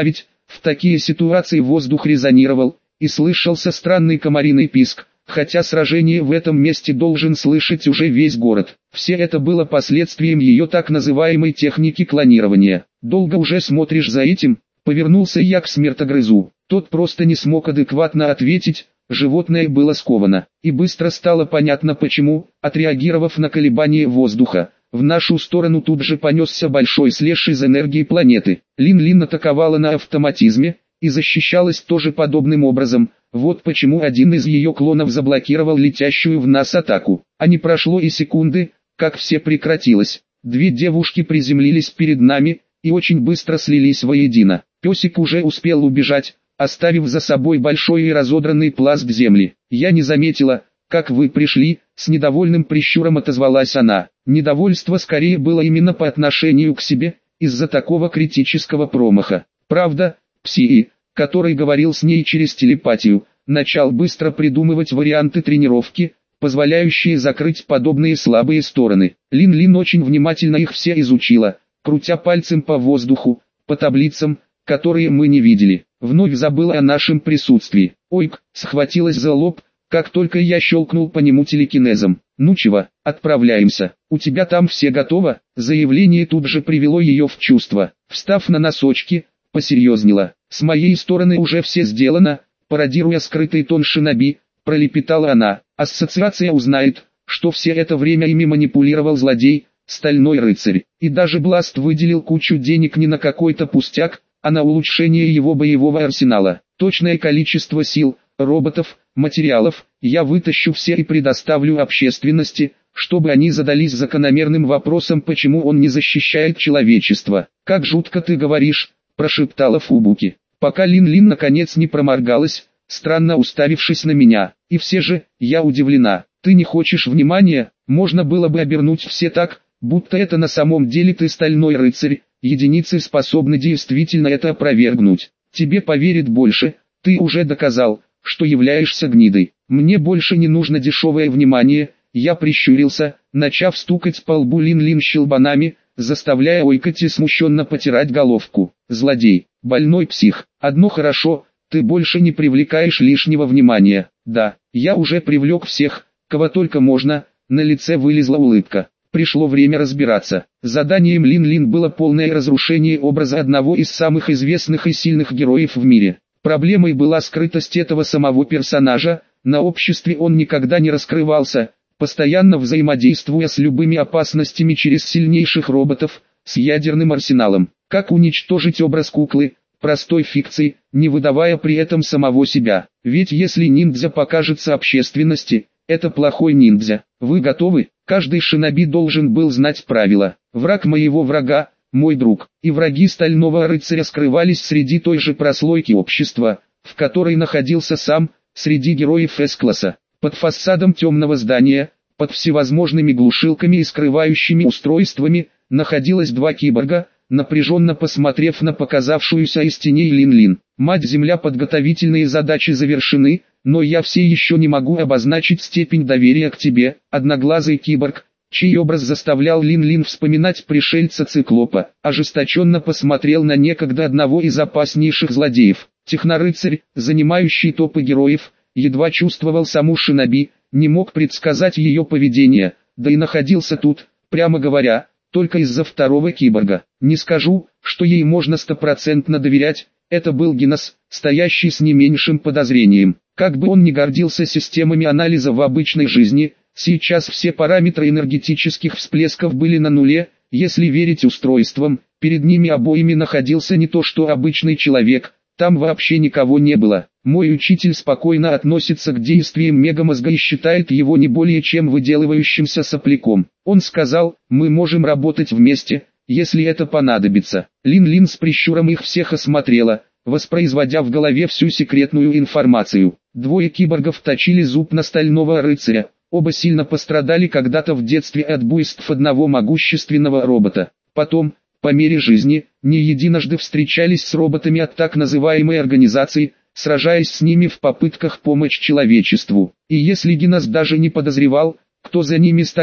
В такие ситуации воздух резонировал, и слышался странный комариный писк, хотя сражение в этом месте должен слышать уже весь город. Все это было последствием ее так называемой техники клонирования. «Долго уже смотришь за этим?» — повернулся я к смертогрызу. Тот просто не смог адекватно ответить, животное было сковано. И быстро стало понятно почему, отреагировав на колебания воздуха. В нашу сторону тут же понесся большой слэш из энергии планеты. Лин-Лин атаковала на автоматизме, и защищалась тоже подобным образом. Вот почему один из ее клонов заблокировал летящую в нас атаку. А не прошло и секунды, как все прекратилось. Две девушки приземлились перед нами, и очень быстро слились воедино. Песик уже успел убежать, оставив за собой большой и разодранный пласт земли. Я не заметила, как вы пришли, с недовольным прищуром отозвалась она. Недовольство скорее было именно по отношению к себе, из-за такого критического промаха. Правда, Псии, который говорил с ней через телепатию, начал быстро придумывать варианты тренировки, позволяющие закрыть подобные слабые стороны. Лин-Лин очень внимательно их все изучила, крутя пальцем по воздуху, по таблицам, которые мы не видели. Вновь забыла о нашем присутствии. Ойк, схватилась за лоб, как только я щелкнул по нему телекинезом. «Ну чего, отправляемся, у тебя там все готово?» Заявление тут же привело ее в чувство. Встав на носочки, посерьезнела. «С моей стороны уже все сделано», пародируя скрытый тон шиноби, пролепетала она. «Ассоциация узнает, что все это время ими манипулировал злодей, Стальной Рыцарь, и даже Бласт выделил кучу денег не на какой-то пустяк, а на улучшение его боевого арсенала. Точное количество сил, роботов, материалов, я вытащу все и предоставлю общественности, чтобы они задались закономерным вопросом, почему он не защищает человечество». «Как жутко ты говоришь», прошептала Фубуки, пока Лин-Лин наконец не проморгалась, странно уставившись на меня. «И все же, я удивлена, ты не хочешь внимания?» Можно было бы обернуть все так, будто это на самом деле ты Стальной Рыцарь, единицы способны действительно это опровергнуть. Тебе поверят больше, ты уже доказал, что являешься гнидой. Мне больше не нужно дешевое внимание. Я прищурился, начав стукать по лбу Лин-Лин щелбанами, заставляя ойкать и смущенно потирать головку. «Злодей, больной псих, одно хорошо, ты больше не привлекаешь лишнего внимания». «Да, я уже привлек всех, кого только можно», на лице вылезла улыбка. Пришло время разбираться. Заданием Лин-Лин было полное разрушение образа одного из самых известных и сильных героев в мире. Проблемой была скрытость этого самого персонажа, на обществе он никогда не раскрывался, постоянно взаимодействуя с любыми опасностями через сильнейших роботов, с ядерным арсеналом. Как уничтожить образ куклы, простой фикции, не выдавая при этом самого себя? Ведь если ниндзя покажется общественности, это плохой ниндзя. Вы готовы? Каждый шиноби должен был знать правила. Враг моего врага, мой друг. И враги Стального Рыцаря скрывались среди той же прослойки общества, в которой находился сам, среди героев С-класса. Под фасадом темного здания, под всевозможными глушилками и скрывающими устройствами, находилось два киборга, напряженно посмотрев на показавшуюся из теней Лин-Лин. Мать-Земля, подготовительные задачи завершены, но я все еще не могу обозначить степень доверия к тебе, одноглазый киборг, чей образ заставлял Лин-Лин вспоминать пришельца Циклопа, ожесточенно посмотрел на некогда одного из опаснейших злодеев. Технорыцарь, занимающий топы героев, едва чувствовал саму шиноби, не мог предсказать ее поведение, да и находился тут, прямо говоря, только из-за второго киборга. Не скажу, что ей можно стопроцентно доверять, это был Генос, стоящий с не меньшим подозрением. Как бы он ни гордился системами анализа в обычной жизни, сейчас все параметры энергетических всплесков были на нуле, если верить устройствам, перед ними обоими находился не то что обычный человек, там вообще никого не было. Мой учитель спокойно относится к действиям мегамозга и считает его не более чем выделывающимся сопляком. Он сказал, мы можем работать вместе, если это понадобится. Лин-Лин с прищуром их всех осмотрела, воспроизводя в голове всю секретную информацию. Двое киборгов точили зуб на Стального Рыцаря, оба сильно пострадали когда-то в детстве от буйств одного могущественного робота. Потом, по мере жизни, не единожды встречались с роботами от так называемой организации, сражаясь с ними в попытках помочь человечеству. И если Генос даже не подозревал, кто за ними стоит,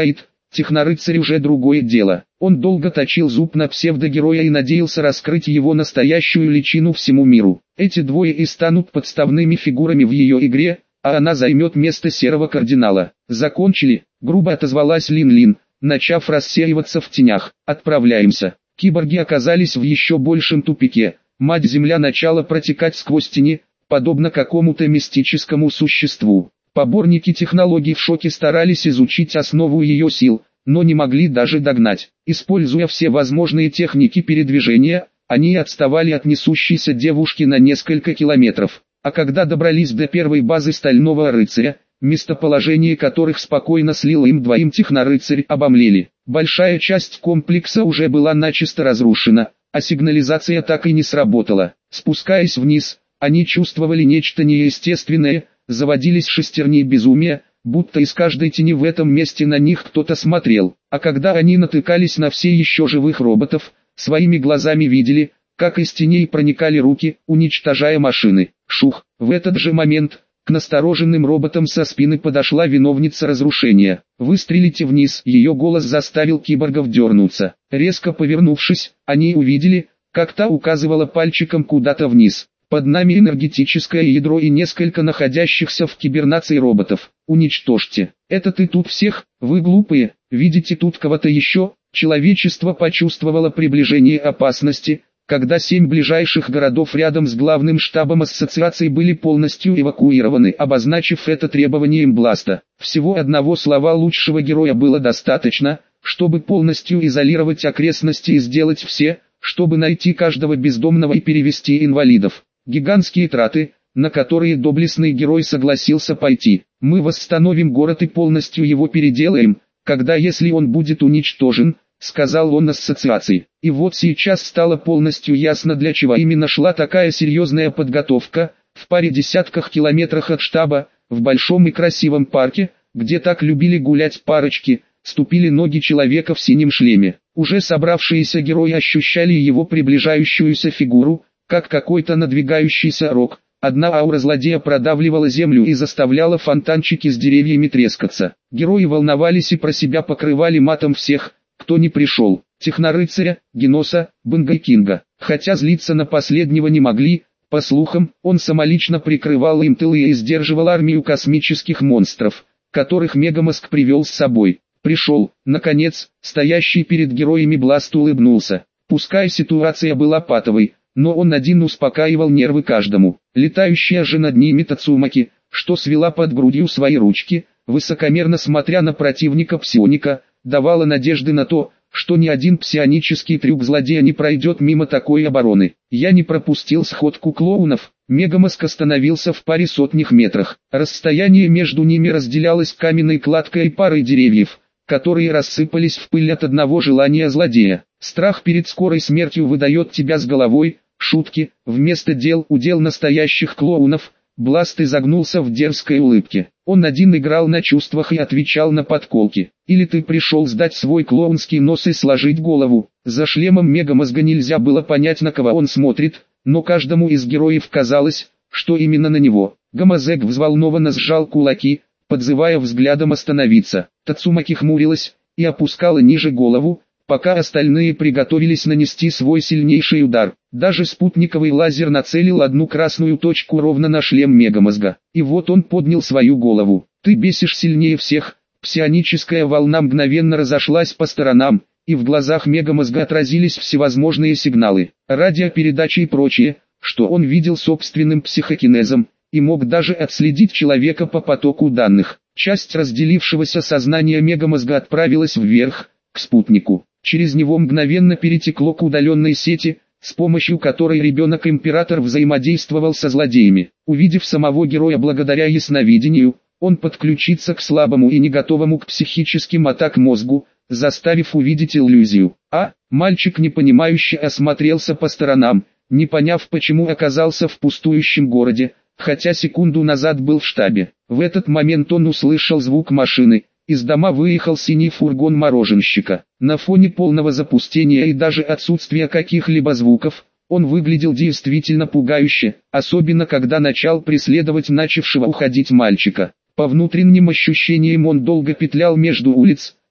Технорыцарь уже другое дело. Он долго точил зуб на псевдогероя и надеялся раскрыть его настоящую личину всему миру. Эти двое и станут подставными фигурами в ее игре, а она займет место серого кардинала. «Закончили», — грубо отозвалась Лин-Лин, начав рассеиваться в тенях. «Отправляемся». Киборги оказались в еще большем тупике. Мать-Земля начала протекать сквозь тени, подобно какому-то мистическому существу. Поборники технологий в шоке старались изучить основу ее сил, но не могли даже догнать. Используя все возможные техники передвижения, они отставали от несущейся девушки на несколько километров. А когда добрались до первой базы Стального Рыцаря, местоположение которых спокойно слил им двоим технорыцарь, обомлели. Большая часть комплекса уже была начисто разрушена, а сигнализация так и не сработала. Спускаясь вниз, они чувствовали нечто неестественное, заводились шестерни безумия, будто из каждой тени в этом месте на них кто-то смотрел. А когда они натыкались на все еще живых роботов, своими глазами видели, как из теней проникали руки, уничтожая машины. Шух! В этот же момент к настороженным роботам со спины подошла виновница разрушения. «Выстрелите вниз!» Ее голос заставил киборгов дернуться. Резко повернувшись, они увидели, как та указывала пальчиком куда-то вниз. «Под нами энергетическое ядро и несколько находящихся в кибернации роботов. Уничтожьте. Это ты тут всех? Вы глупые, видите тут кого-то еще?» Человечество почувствовало приближение опасности, когда семь ближайших городов рядом с главным штабом ассоциации были полностью эвакуированы, обозначив это требованием Бласта. Всего одного слова лучшего героя было достаточно, чтобы полностью изолировать окрестности и сделать все, чтобы найти каждого бездомного и перевести инвалидов. Гигантские траты, на которые доблестный герой согласился пойти. «Мы восстановим город и полностью его переделаем, когда если он будет уничтожен», — сказал он ассоциации. И вот сейчас стало полностью ясно, для чего именно шла такая серьезная подготовка. В паре десятках километрах от штаба, в большом и красивом парке, где так любили гулять парочки, ступили ноги человека в синем шлеме. Уже собравшиеся герои ощущали его приближающуюся фигуру, как какой-то надвигающийся рок. Одна аура злодея продавливала землю и заставляла фонтанчики с деревьями трескаться. Герои волновались и про себя покрывали матом всех, кто не пришел. Технорыцаря, Геноса, Бангайкинга. Хотя злиться на последнего не могли, по слухам, он самолично прикрывал им тылы и сдерживал армию космических монстров, которых Мегамозг привел с собой. Пришел, наконец, стоящий перед героями Бласт улыбнулся. Пускай ситуация была патовой, но он один успокаивал нервы каждому. Летающая же над ними Тацумаки, что свела под грудью свои ручки, высокомерно смотря на противника псионика, давала надежды на то, что ни один псионический трюк злодея не пройдет мимо такой обороны. Я не пропустил сходку клоунов. Мегамозг остановился в паре сотнях метрах. Расстояние между ними разделялось каменной кладкой и парой деревьев, которые рассыпались в пыль от одного желания злодея. Страх перед скорой смертью выдает тебя с головой. Шутки, вместо дел удел настоящих клоунов. Бласт изогнулся в дерзкой улыбке. Он один играл на чувствах и отвечал на подколки. Или ты пришел сдать свой клоунский нос и сложить голову. За шлемом Мегамозга нельзя было понять, на кого он смотрит, но каждому из героев казалось, что именно на него. Гамазек взволнованно сжал кулаки, подзывая взглядом остановиться. Тацумаки хмурилась и опускала ниже голову, пока остальные приготовились нанести свой сильнейший удар. Даже спутниковый лазер нацелил одну красную точку ровно на шлем Мегамозга. И вот он поднял свою голову. «Ты бесишь сильнее всех». Псионическая волна мгновенно разошлась по сторонам, и в глазах Мегамозга отразились всевозможные сигналы, радиопередачи и прочее, что он видел собственным психокинезом, и мог даже отследить человека по потоку данных. Часть разделившегося сознания Мегамозга отправилась вверх, к спутнику. Через него мгновенно перетекло к удаленной сети, с помощью которой ребенок-император взаимодействовал со злодеями. Увидев самого героя благодаря ясновидению, он подключится к слабому и не готовому к психическим атакам мозгу, заставив увидеть иллюзию. А, мальчик непонимающе осмотрелся по сторонам, не поняв, почему оказался в пустующем городе, хотя секунду назад был в штабе. В этот момент он услышал звук машины. Из дома выехал синий фургон мороженщика. На фоне полного запустения и даже отсутствия каких-либо звуков, он выглядел действительно пугающе, особенно когда начал преследовать начавшего уходить мальчика. По внутренним ощущениям он долго петлял между улиц,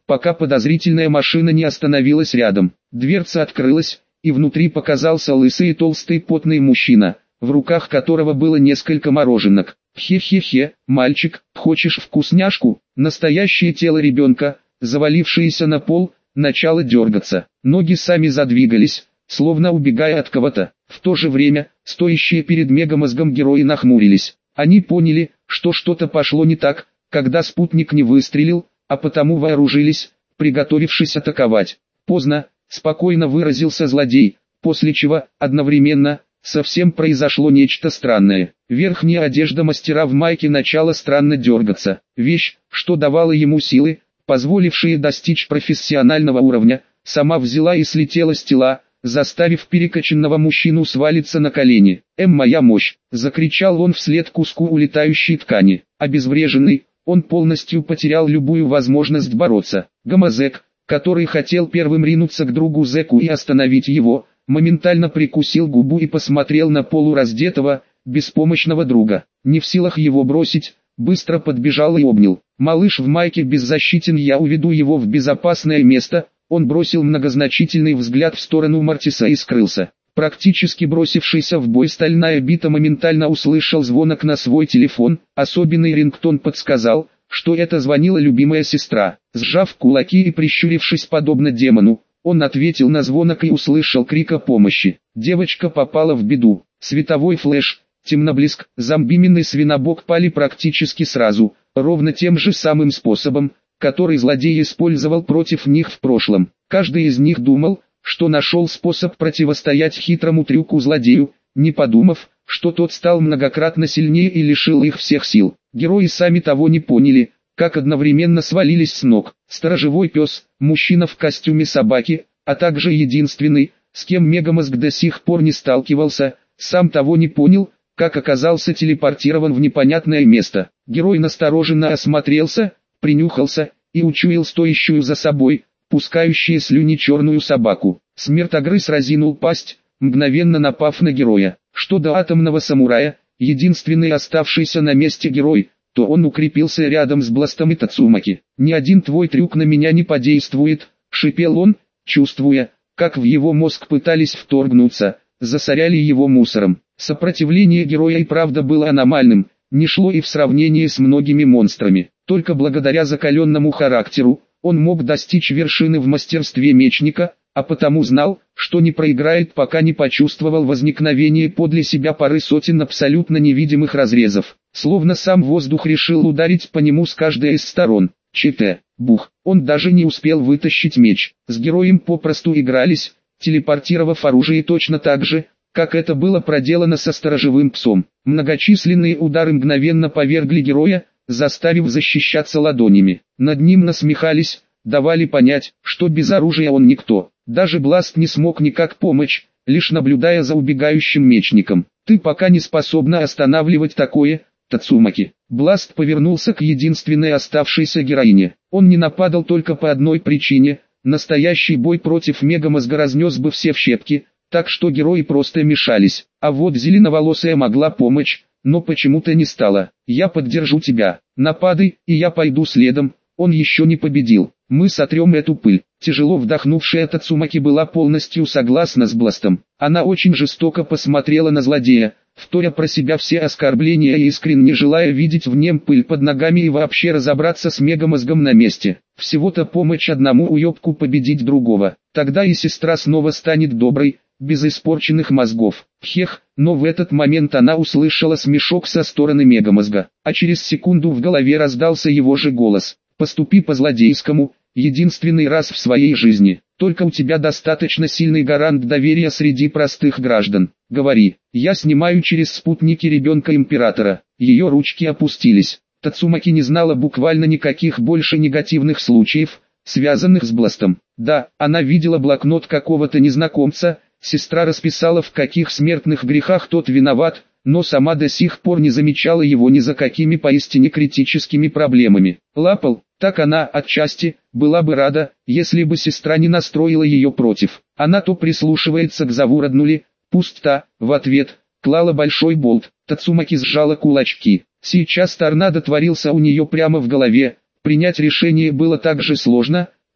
пока подозрительная машина не остановилась рядом. Дверца открылась, и внутри показался лысый и толстый потный мужчина, в руках которого было несколько мороженок. «Хе-хе-хе, мальчик, хочешь вкусняшку?» Настоящее тело ребенка, завалившееся на пол, начало дергаться. Ноги сами задвигались, словно убегая от кого-то. В то же время, стоящие перед мегамозгом герои нахмурились. Они поняли, что что-то пошло не так, когда спутник не выстрелил, а потому вооружились, приготовившись атаковать. Поздно, спокойно выразился злодей, после чего, одновременно, совсем произошло нечто странное. Верхняя одежда мастера в майке начала странно дергаться. Вещь, что давала ему силы, позволившие достичь профессионального уровня, сама взяла и слетела с тела, заставив перекоченного мужчину свалиться на колени. «Эм, моя мощь!» – закричал он вслед куску улетающей ткани. Обезвреженный, он полностью потерял любую возможность бороться. Гомозек, который хотел первым ринуться к другу зэку и остановить его, моментально прикусил губу и посмотрел на полураздетого, беспомощного друга. Не в силах его бросить, быстро подбежал и обнял. «Малыш в майке беззащитен, я уведу его в безопасное место». Он бросил многозначительный взгляд в сторону Мортиса и скрылся. Практически бросившийся в бой стальная бита моментально услышал звонок на свой телефон. Особенный рингтон подсказал, что это звонила любимая сестра. Сжав кулаки и прищурившись подобно демону, он ответил на звонок и услышал крик о помощи. Девочка попала в беду. Световой флеш, темноблеск, зомбименный свинобок пали практически сразу, ровно тем же самым способом, который злодей использовал против них в прошлом. Каждый из них думал, что нашел способ противостоять хитрому трюку злодею, не подумав, что тот стал многократно сильнее и лишил их всех сил. Герои сами того не поняли, как одновременно свалились с ног. Сторожевой пес, мужчина в костюме собаки, а также единственный, с кем Мегамозг до сих пор не сталкивался, сам того не понял, как оказался телепортирован в непонятное место. Герой настороженно осмотрелся, принюхался и учуял стоящую за собой, пускающую слюни черную собаку. Смертогрыз разинул пасть, мгновенно напав на героя. Что до атомного самурая, единственный оставшийся на месте герой, то он укрепился рядом с Бластом и Тацумаки. «Ни один твой трюк на меня не подействует», — шипел он, чувствуя, как в его мозг пытались вторгнуться, засоряли его мусором. Сопротивление героя и правда было аномальным, не шло и в сравнении с многими монстрами. Только благодаря закаленному характеру, он мог достичь вершины в мастерстве мечника, а потому знал, что не проиграет, пока не почувствовал возникновение подле себя пары сотен абсолютно невидимых разрезов. Словно сам воздух решил ударить по нему с каждой из сторон. ЧТ. Бух. Он даже не успел вытащить меч. С героем попросту игрались, телепортировав оружие точно так же, как это было проделано со сторожевым псом. Многочисленные удары мгновенно повергли героя, заставив защищаться ладонями. Над ним насмехались, давали понять, что без оружия он никто. Даже Бласт не смог никак помочь, лишь наблюдая за убегающим мечником. «Ты пока не способна останавливать такое, Тацумаки». Бласт повернулся к единственной оставшейся героине. Он не нападал только по одной причине: настоящий бой против Мегамозга разнес бы все в щепки, так что герои просто мешались. А вот зеленоволосая могла помочь, но почему-то не стала. «Я поддержу тебя, нападай, и я пойду следом». Он еще не победил. «Мы сотрем эту пыль». Тяжело вдохнувшая Тацумаки была полностью согласна с Бластом. Она очень жестоко посмотрела на злодея, вторя про себя все оскорбления и искренне желая видеть в нем пыль под ногами и вообще разобраться с Мегамозгом на месте. Всего-то помочь одному уебку победить другого. Тогда и сестра снова станет доброй, без испорченных мозгов. Хех, но в этот момент она услышала смешок со стороны Мегамозга, а через секунду в голове раздался его же голос. «Поступи по-злодейскому, единственный раз в своей жизни. Только у тебя достаточно сильный гарант доверия среди простых граждан. Говори». «Я снимаю через спутники ребенка императора». Ее ручки опустились. Тацумаки не знала буквально никаких больше негативных случаев, связанных с Бластом. Да, она видела блокнот какого-то незнакомца, сестра расписала, в каких смертных грехах тот виноват, но сама до сих пор не замечала его ни за какими поистине критическими проблемами. Лапал, так она, отчасти, была бы рада, если бы сестра не настроила ее против. Она то прислушивается к зову роднули, пусть та, в ответ, клала большой болт. Тацумаки сжала кулачки. Сейчас торнадо творился у нее прямо в голове. Принять решение было так же сложно,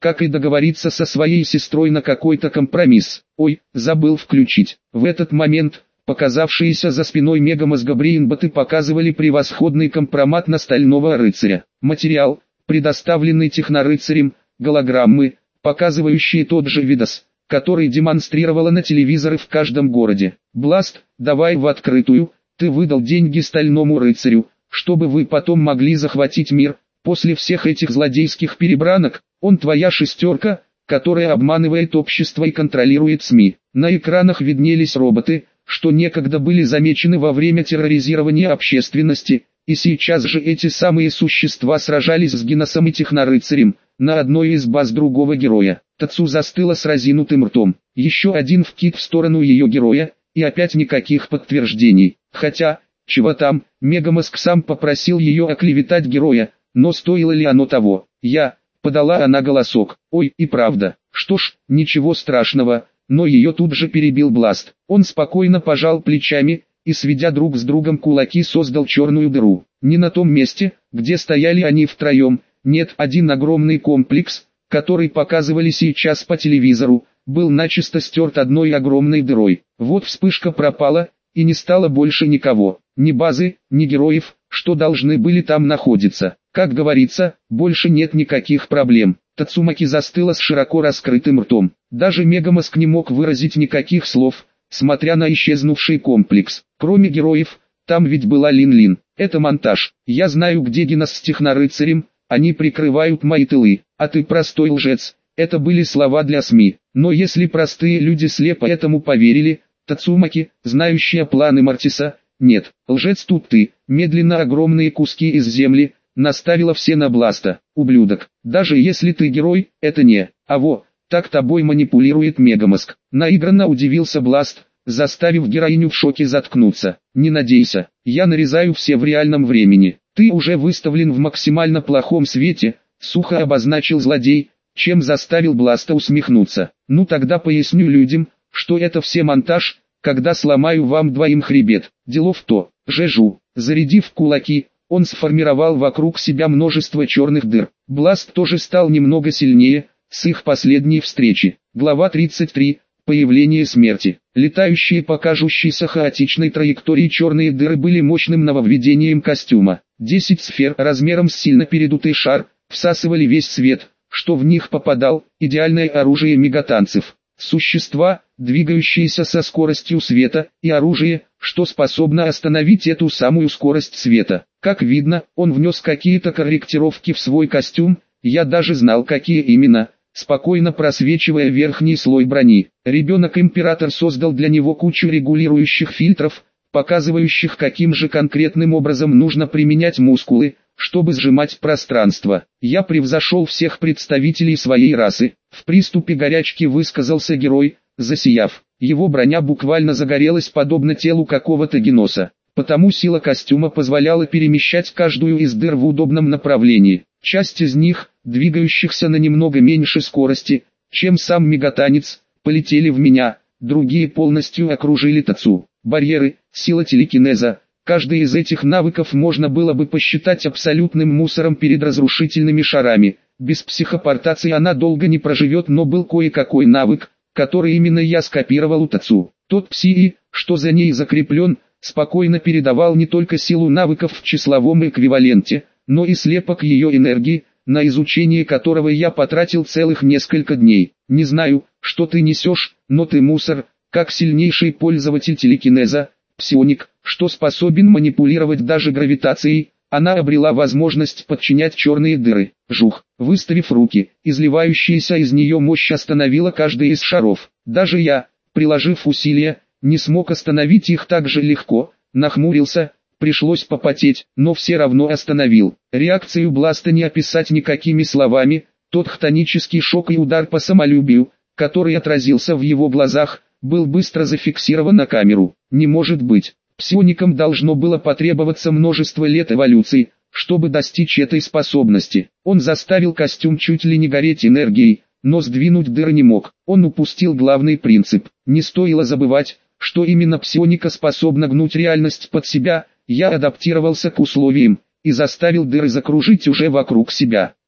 как и договориться со своей сестрой на какой-то компромисс. Ой, забыл включить. В этот момент, показавшиеся за спиной мегамозга брейнботы показывали превосходный компромат на Стального Рыцаря. Материал, предоставленный Технорыцарем, голограммы, показывающие тот же видос, который демонстрировала на телевизоры в каждом городе. Бласт, давай в открытую, ты выдал деньги Стальному Рыцарю, чтобы вы потом могли захватить мир. После всех этих злодейских перебранок, он твоя шестерка, которая обманывает общество и контролирует СМИ. На экранах виднелись роботы, что некогда были замечены во время терроризирования общественности, и сейчас же эти самые существа сражались с Гиносом и Технорыцарем, на одной из баз другого героя. Тацу застыла с разинутым ртом. Еще один вкид в сторону ее героя, и опять никаких подтверждений. Хотя, чего там, Мегамозг сам попросил ее оклеветать героя, но стоило ли оно того? Я, подала она голосок. Ой, и правда. Что ж, ничего страшного, но ее тут же перебил Бласт. Он спокойно пожал плечами, и сведя друг с другом кулаки создал черную дыру. Не на том месте, где стояли они втроем, нет, один огромный комплекс, который показывали сейчас по телевизору, был начисто стерт одной огромной дырой. Вот вспышка пропала, и не стало больше никого, ни базы, ни героев, что должны были там находиться. Как говорится, больше нет никаких проблем. Тацумаки застыла с широко раскрытым ртом. Даже Мегамозг не мог выразить никаких слов, смотря на исчезнувший комплекс. Кроме героев, там ведь была Лин-Лин. Это монтаж. Я знаю, где Гинос с Технорыцарем, они прикрывают мои тылы. А ты простой лжец. Это были слова для СМИ. Но если простые люди слепо этому поверили, Тацумаки, знающая планы Мортиса, нет, лжец тут ты. Медленно огромные куски из земли, наставила все на Бласта. Ублюдок, даже если ты герой, это не, а во, так тобой манипулирует Мегамозг. Наигранно удивился Бласт, заставив героиню в шоке заткнуться. Не надейся, я нарезаю все в реальном времени. Ты уже выставлен в максимально плохом свете, сухо обозначил злодей, чем заставил Бласта усмехнуться. Ну тогда поясню людям, что это все монтаж, когда сломаю вам двоим хребет. Дело в то, жежу, зарядив кулаки, он сформировал вокруг себя множество черных дыр. Бласт тоже стал немного сильнее, с их последней встречи. Глава тридцать три. Появление смерти. Летающие по кажущейся хаотичной траектории черные дыры были мощным нововведением костюма. Десять сфер размером с сильно передутый шар, всасывали весь свет, что в них попадал, идеальное оружие мегатанцев. Существа, двигающиеся со скоростью света, и оружие, что способно остановить эту самую скорость света. Как видно, он внес какие-то корректировки в свой костюм, я даже знал, какие именно, спокойно просвечивая верхний слой брони. Ребенок-император создал для него кучу регулирующих фильтров, показывающих, каким же конкретным образом нужно применять мускулы, чтобы сжимать пространство. Я превзошел всех представителей своей расы. В приступе горячки высказался герой, засияв. Его броня буквально загорелась подобно телу какого-то Гиноса. Потому сила костюма позволяла перемещать каждую из дыр в удобном направлении. Часть из них, двигающихся на немного меньшей скорости, чем сам мегатанец, полетели в меня, другие полностью окружили Тацу. Барьеры, сила телекинеза. Каждый из этих навыков можно было бы посчитать абсолютным мусором перед разрушительными шарами. Без психопортации она долго не проживет, но был кое-какой навык, который именно я скопировал у Тацу. Тот пси, что за ней закреплен, спокойно передавал не только силу навыков в числовом эквиваленте, но и слепок ее энергии, на изучение которого я потратил целых несколько дней. Не знаю, что ты несешь, но ты мусор, как сильнейший пользователь телекинеза, псионик, что способен манипулировать даже гравитацией. Она обрела возможность подчинять черные дыры. Жух, выставив руки, изливающаяся из нее мощь остановила каждый из шаров. Даже я, приложив усилия, не смог остановить их так же легко, нахмурился, пришлось попотеть, но все равно остановил. Реакцию Бласта не описать никакими словами, тот хтонический шок и удар по самолюбию, который отразился в его глазах, был быстро зафиксирован на камеру. Не может быть. Псионикам должно было потребоваться множество лет эволюции, чтобы достичь этой способности. Он заставил костюм чуть ли не гореть энергией, но сдвинуть дыры не мог. Он упустил главный принцип. Не стоило забывать, что именно псионика способна гнуть реальность под себя. Я адаптировался к условиям и заставил дыры закружить уже вокруг себя.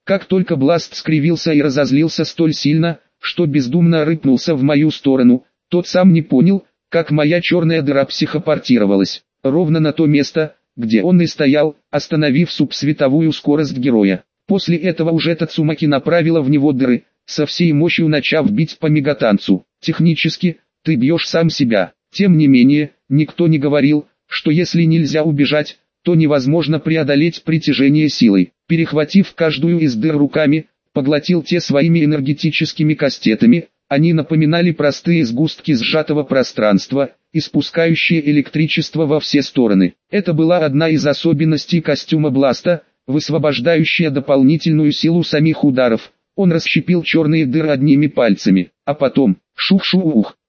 Как только Бласт скривился и разозлился столь сильно, что бездумно рыпнулся в мою сторону, тот сам не понял, как моя черная дыра психопортировалась, ровно на то место, где он и стоял, остановив субсветовую скорость героя. После этого уже Тацумаки направила в него дыры, со всей мощью начав бить по мегатанцу. Технически, ты бьешь сам себя. Тем не менее, никто не говорил, что если нельзя убежать, то невозможно преодолеть притяжение силой. Перехватив каждую из дыр руками, поглотил те своими энергетическими кастетами, они напоминали простые сгустки сжатого пространства, испускающие электричество во все стороны. Это была одна из особенностей костюма Бласта, высвобождающая дополнительную силу самих ударов. Он расщепил черные дыры одними пальцами, а потом, шух-шух,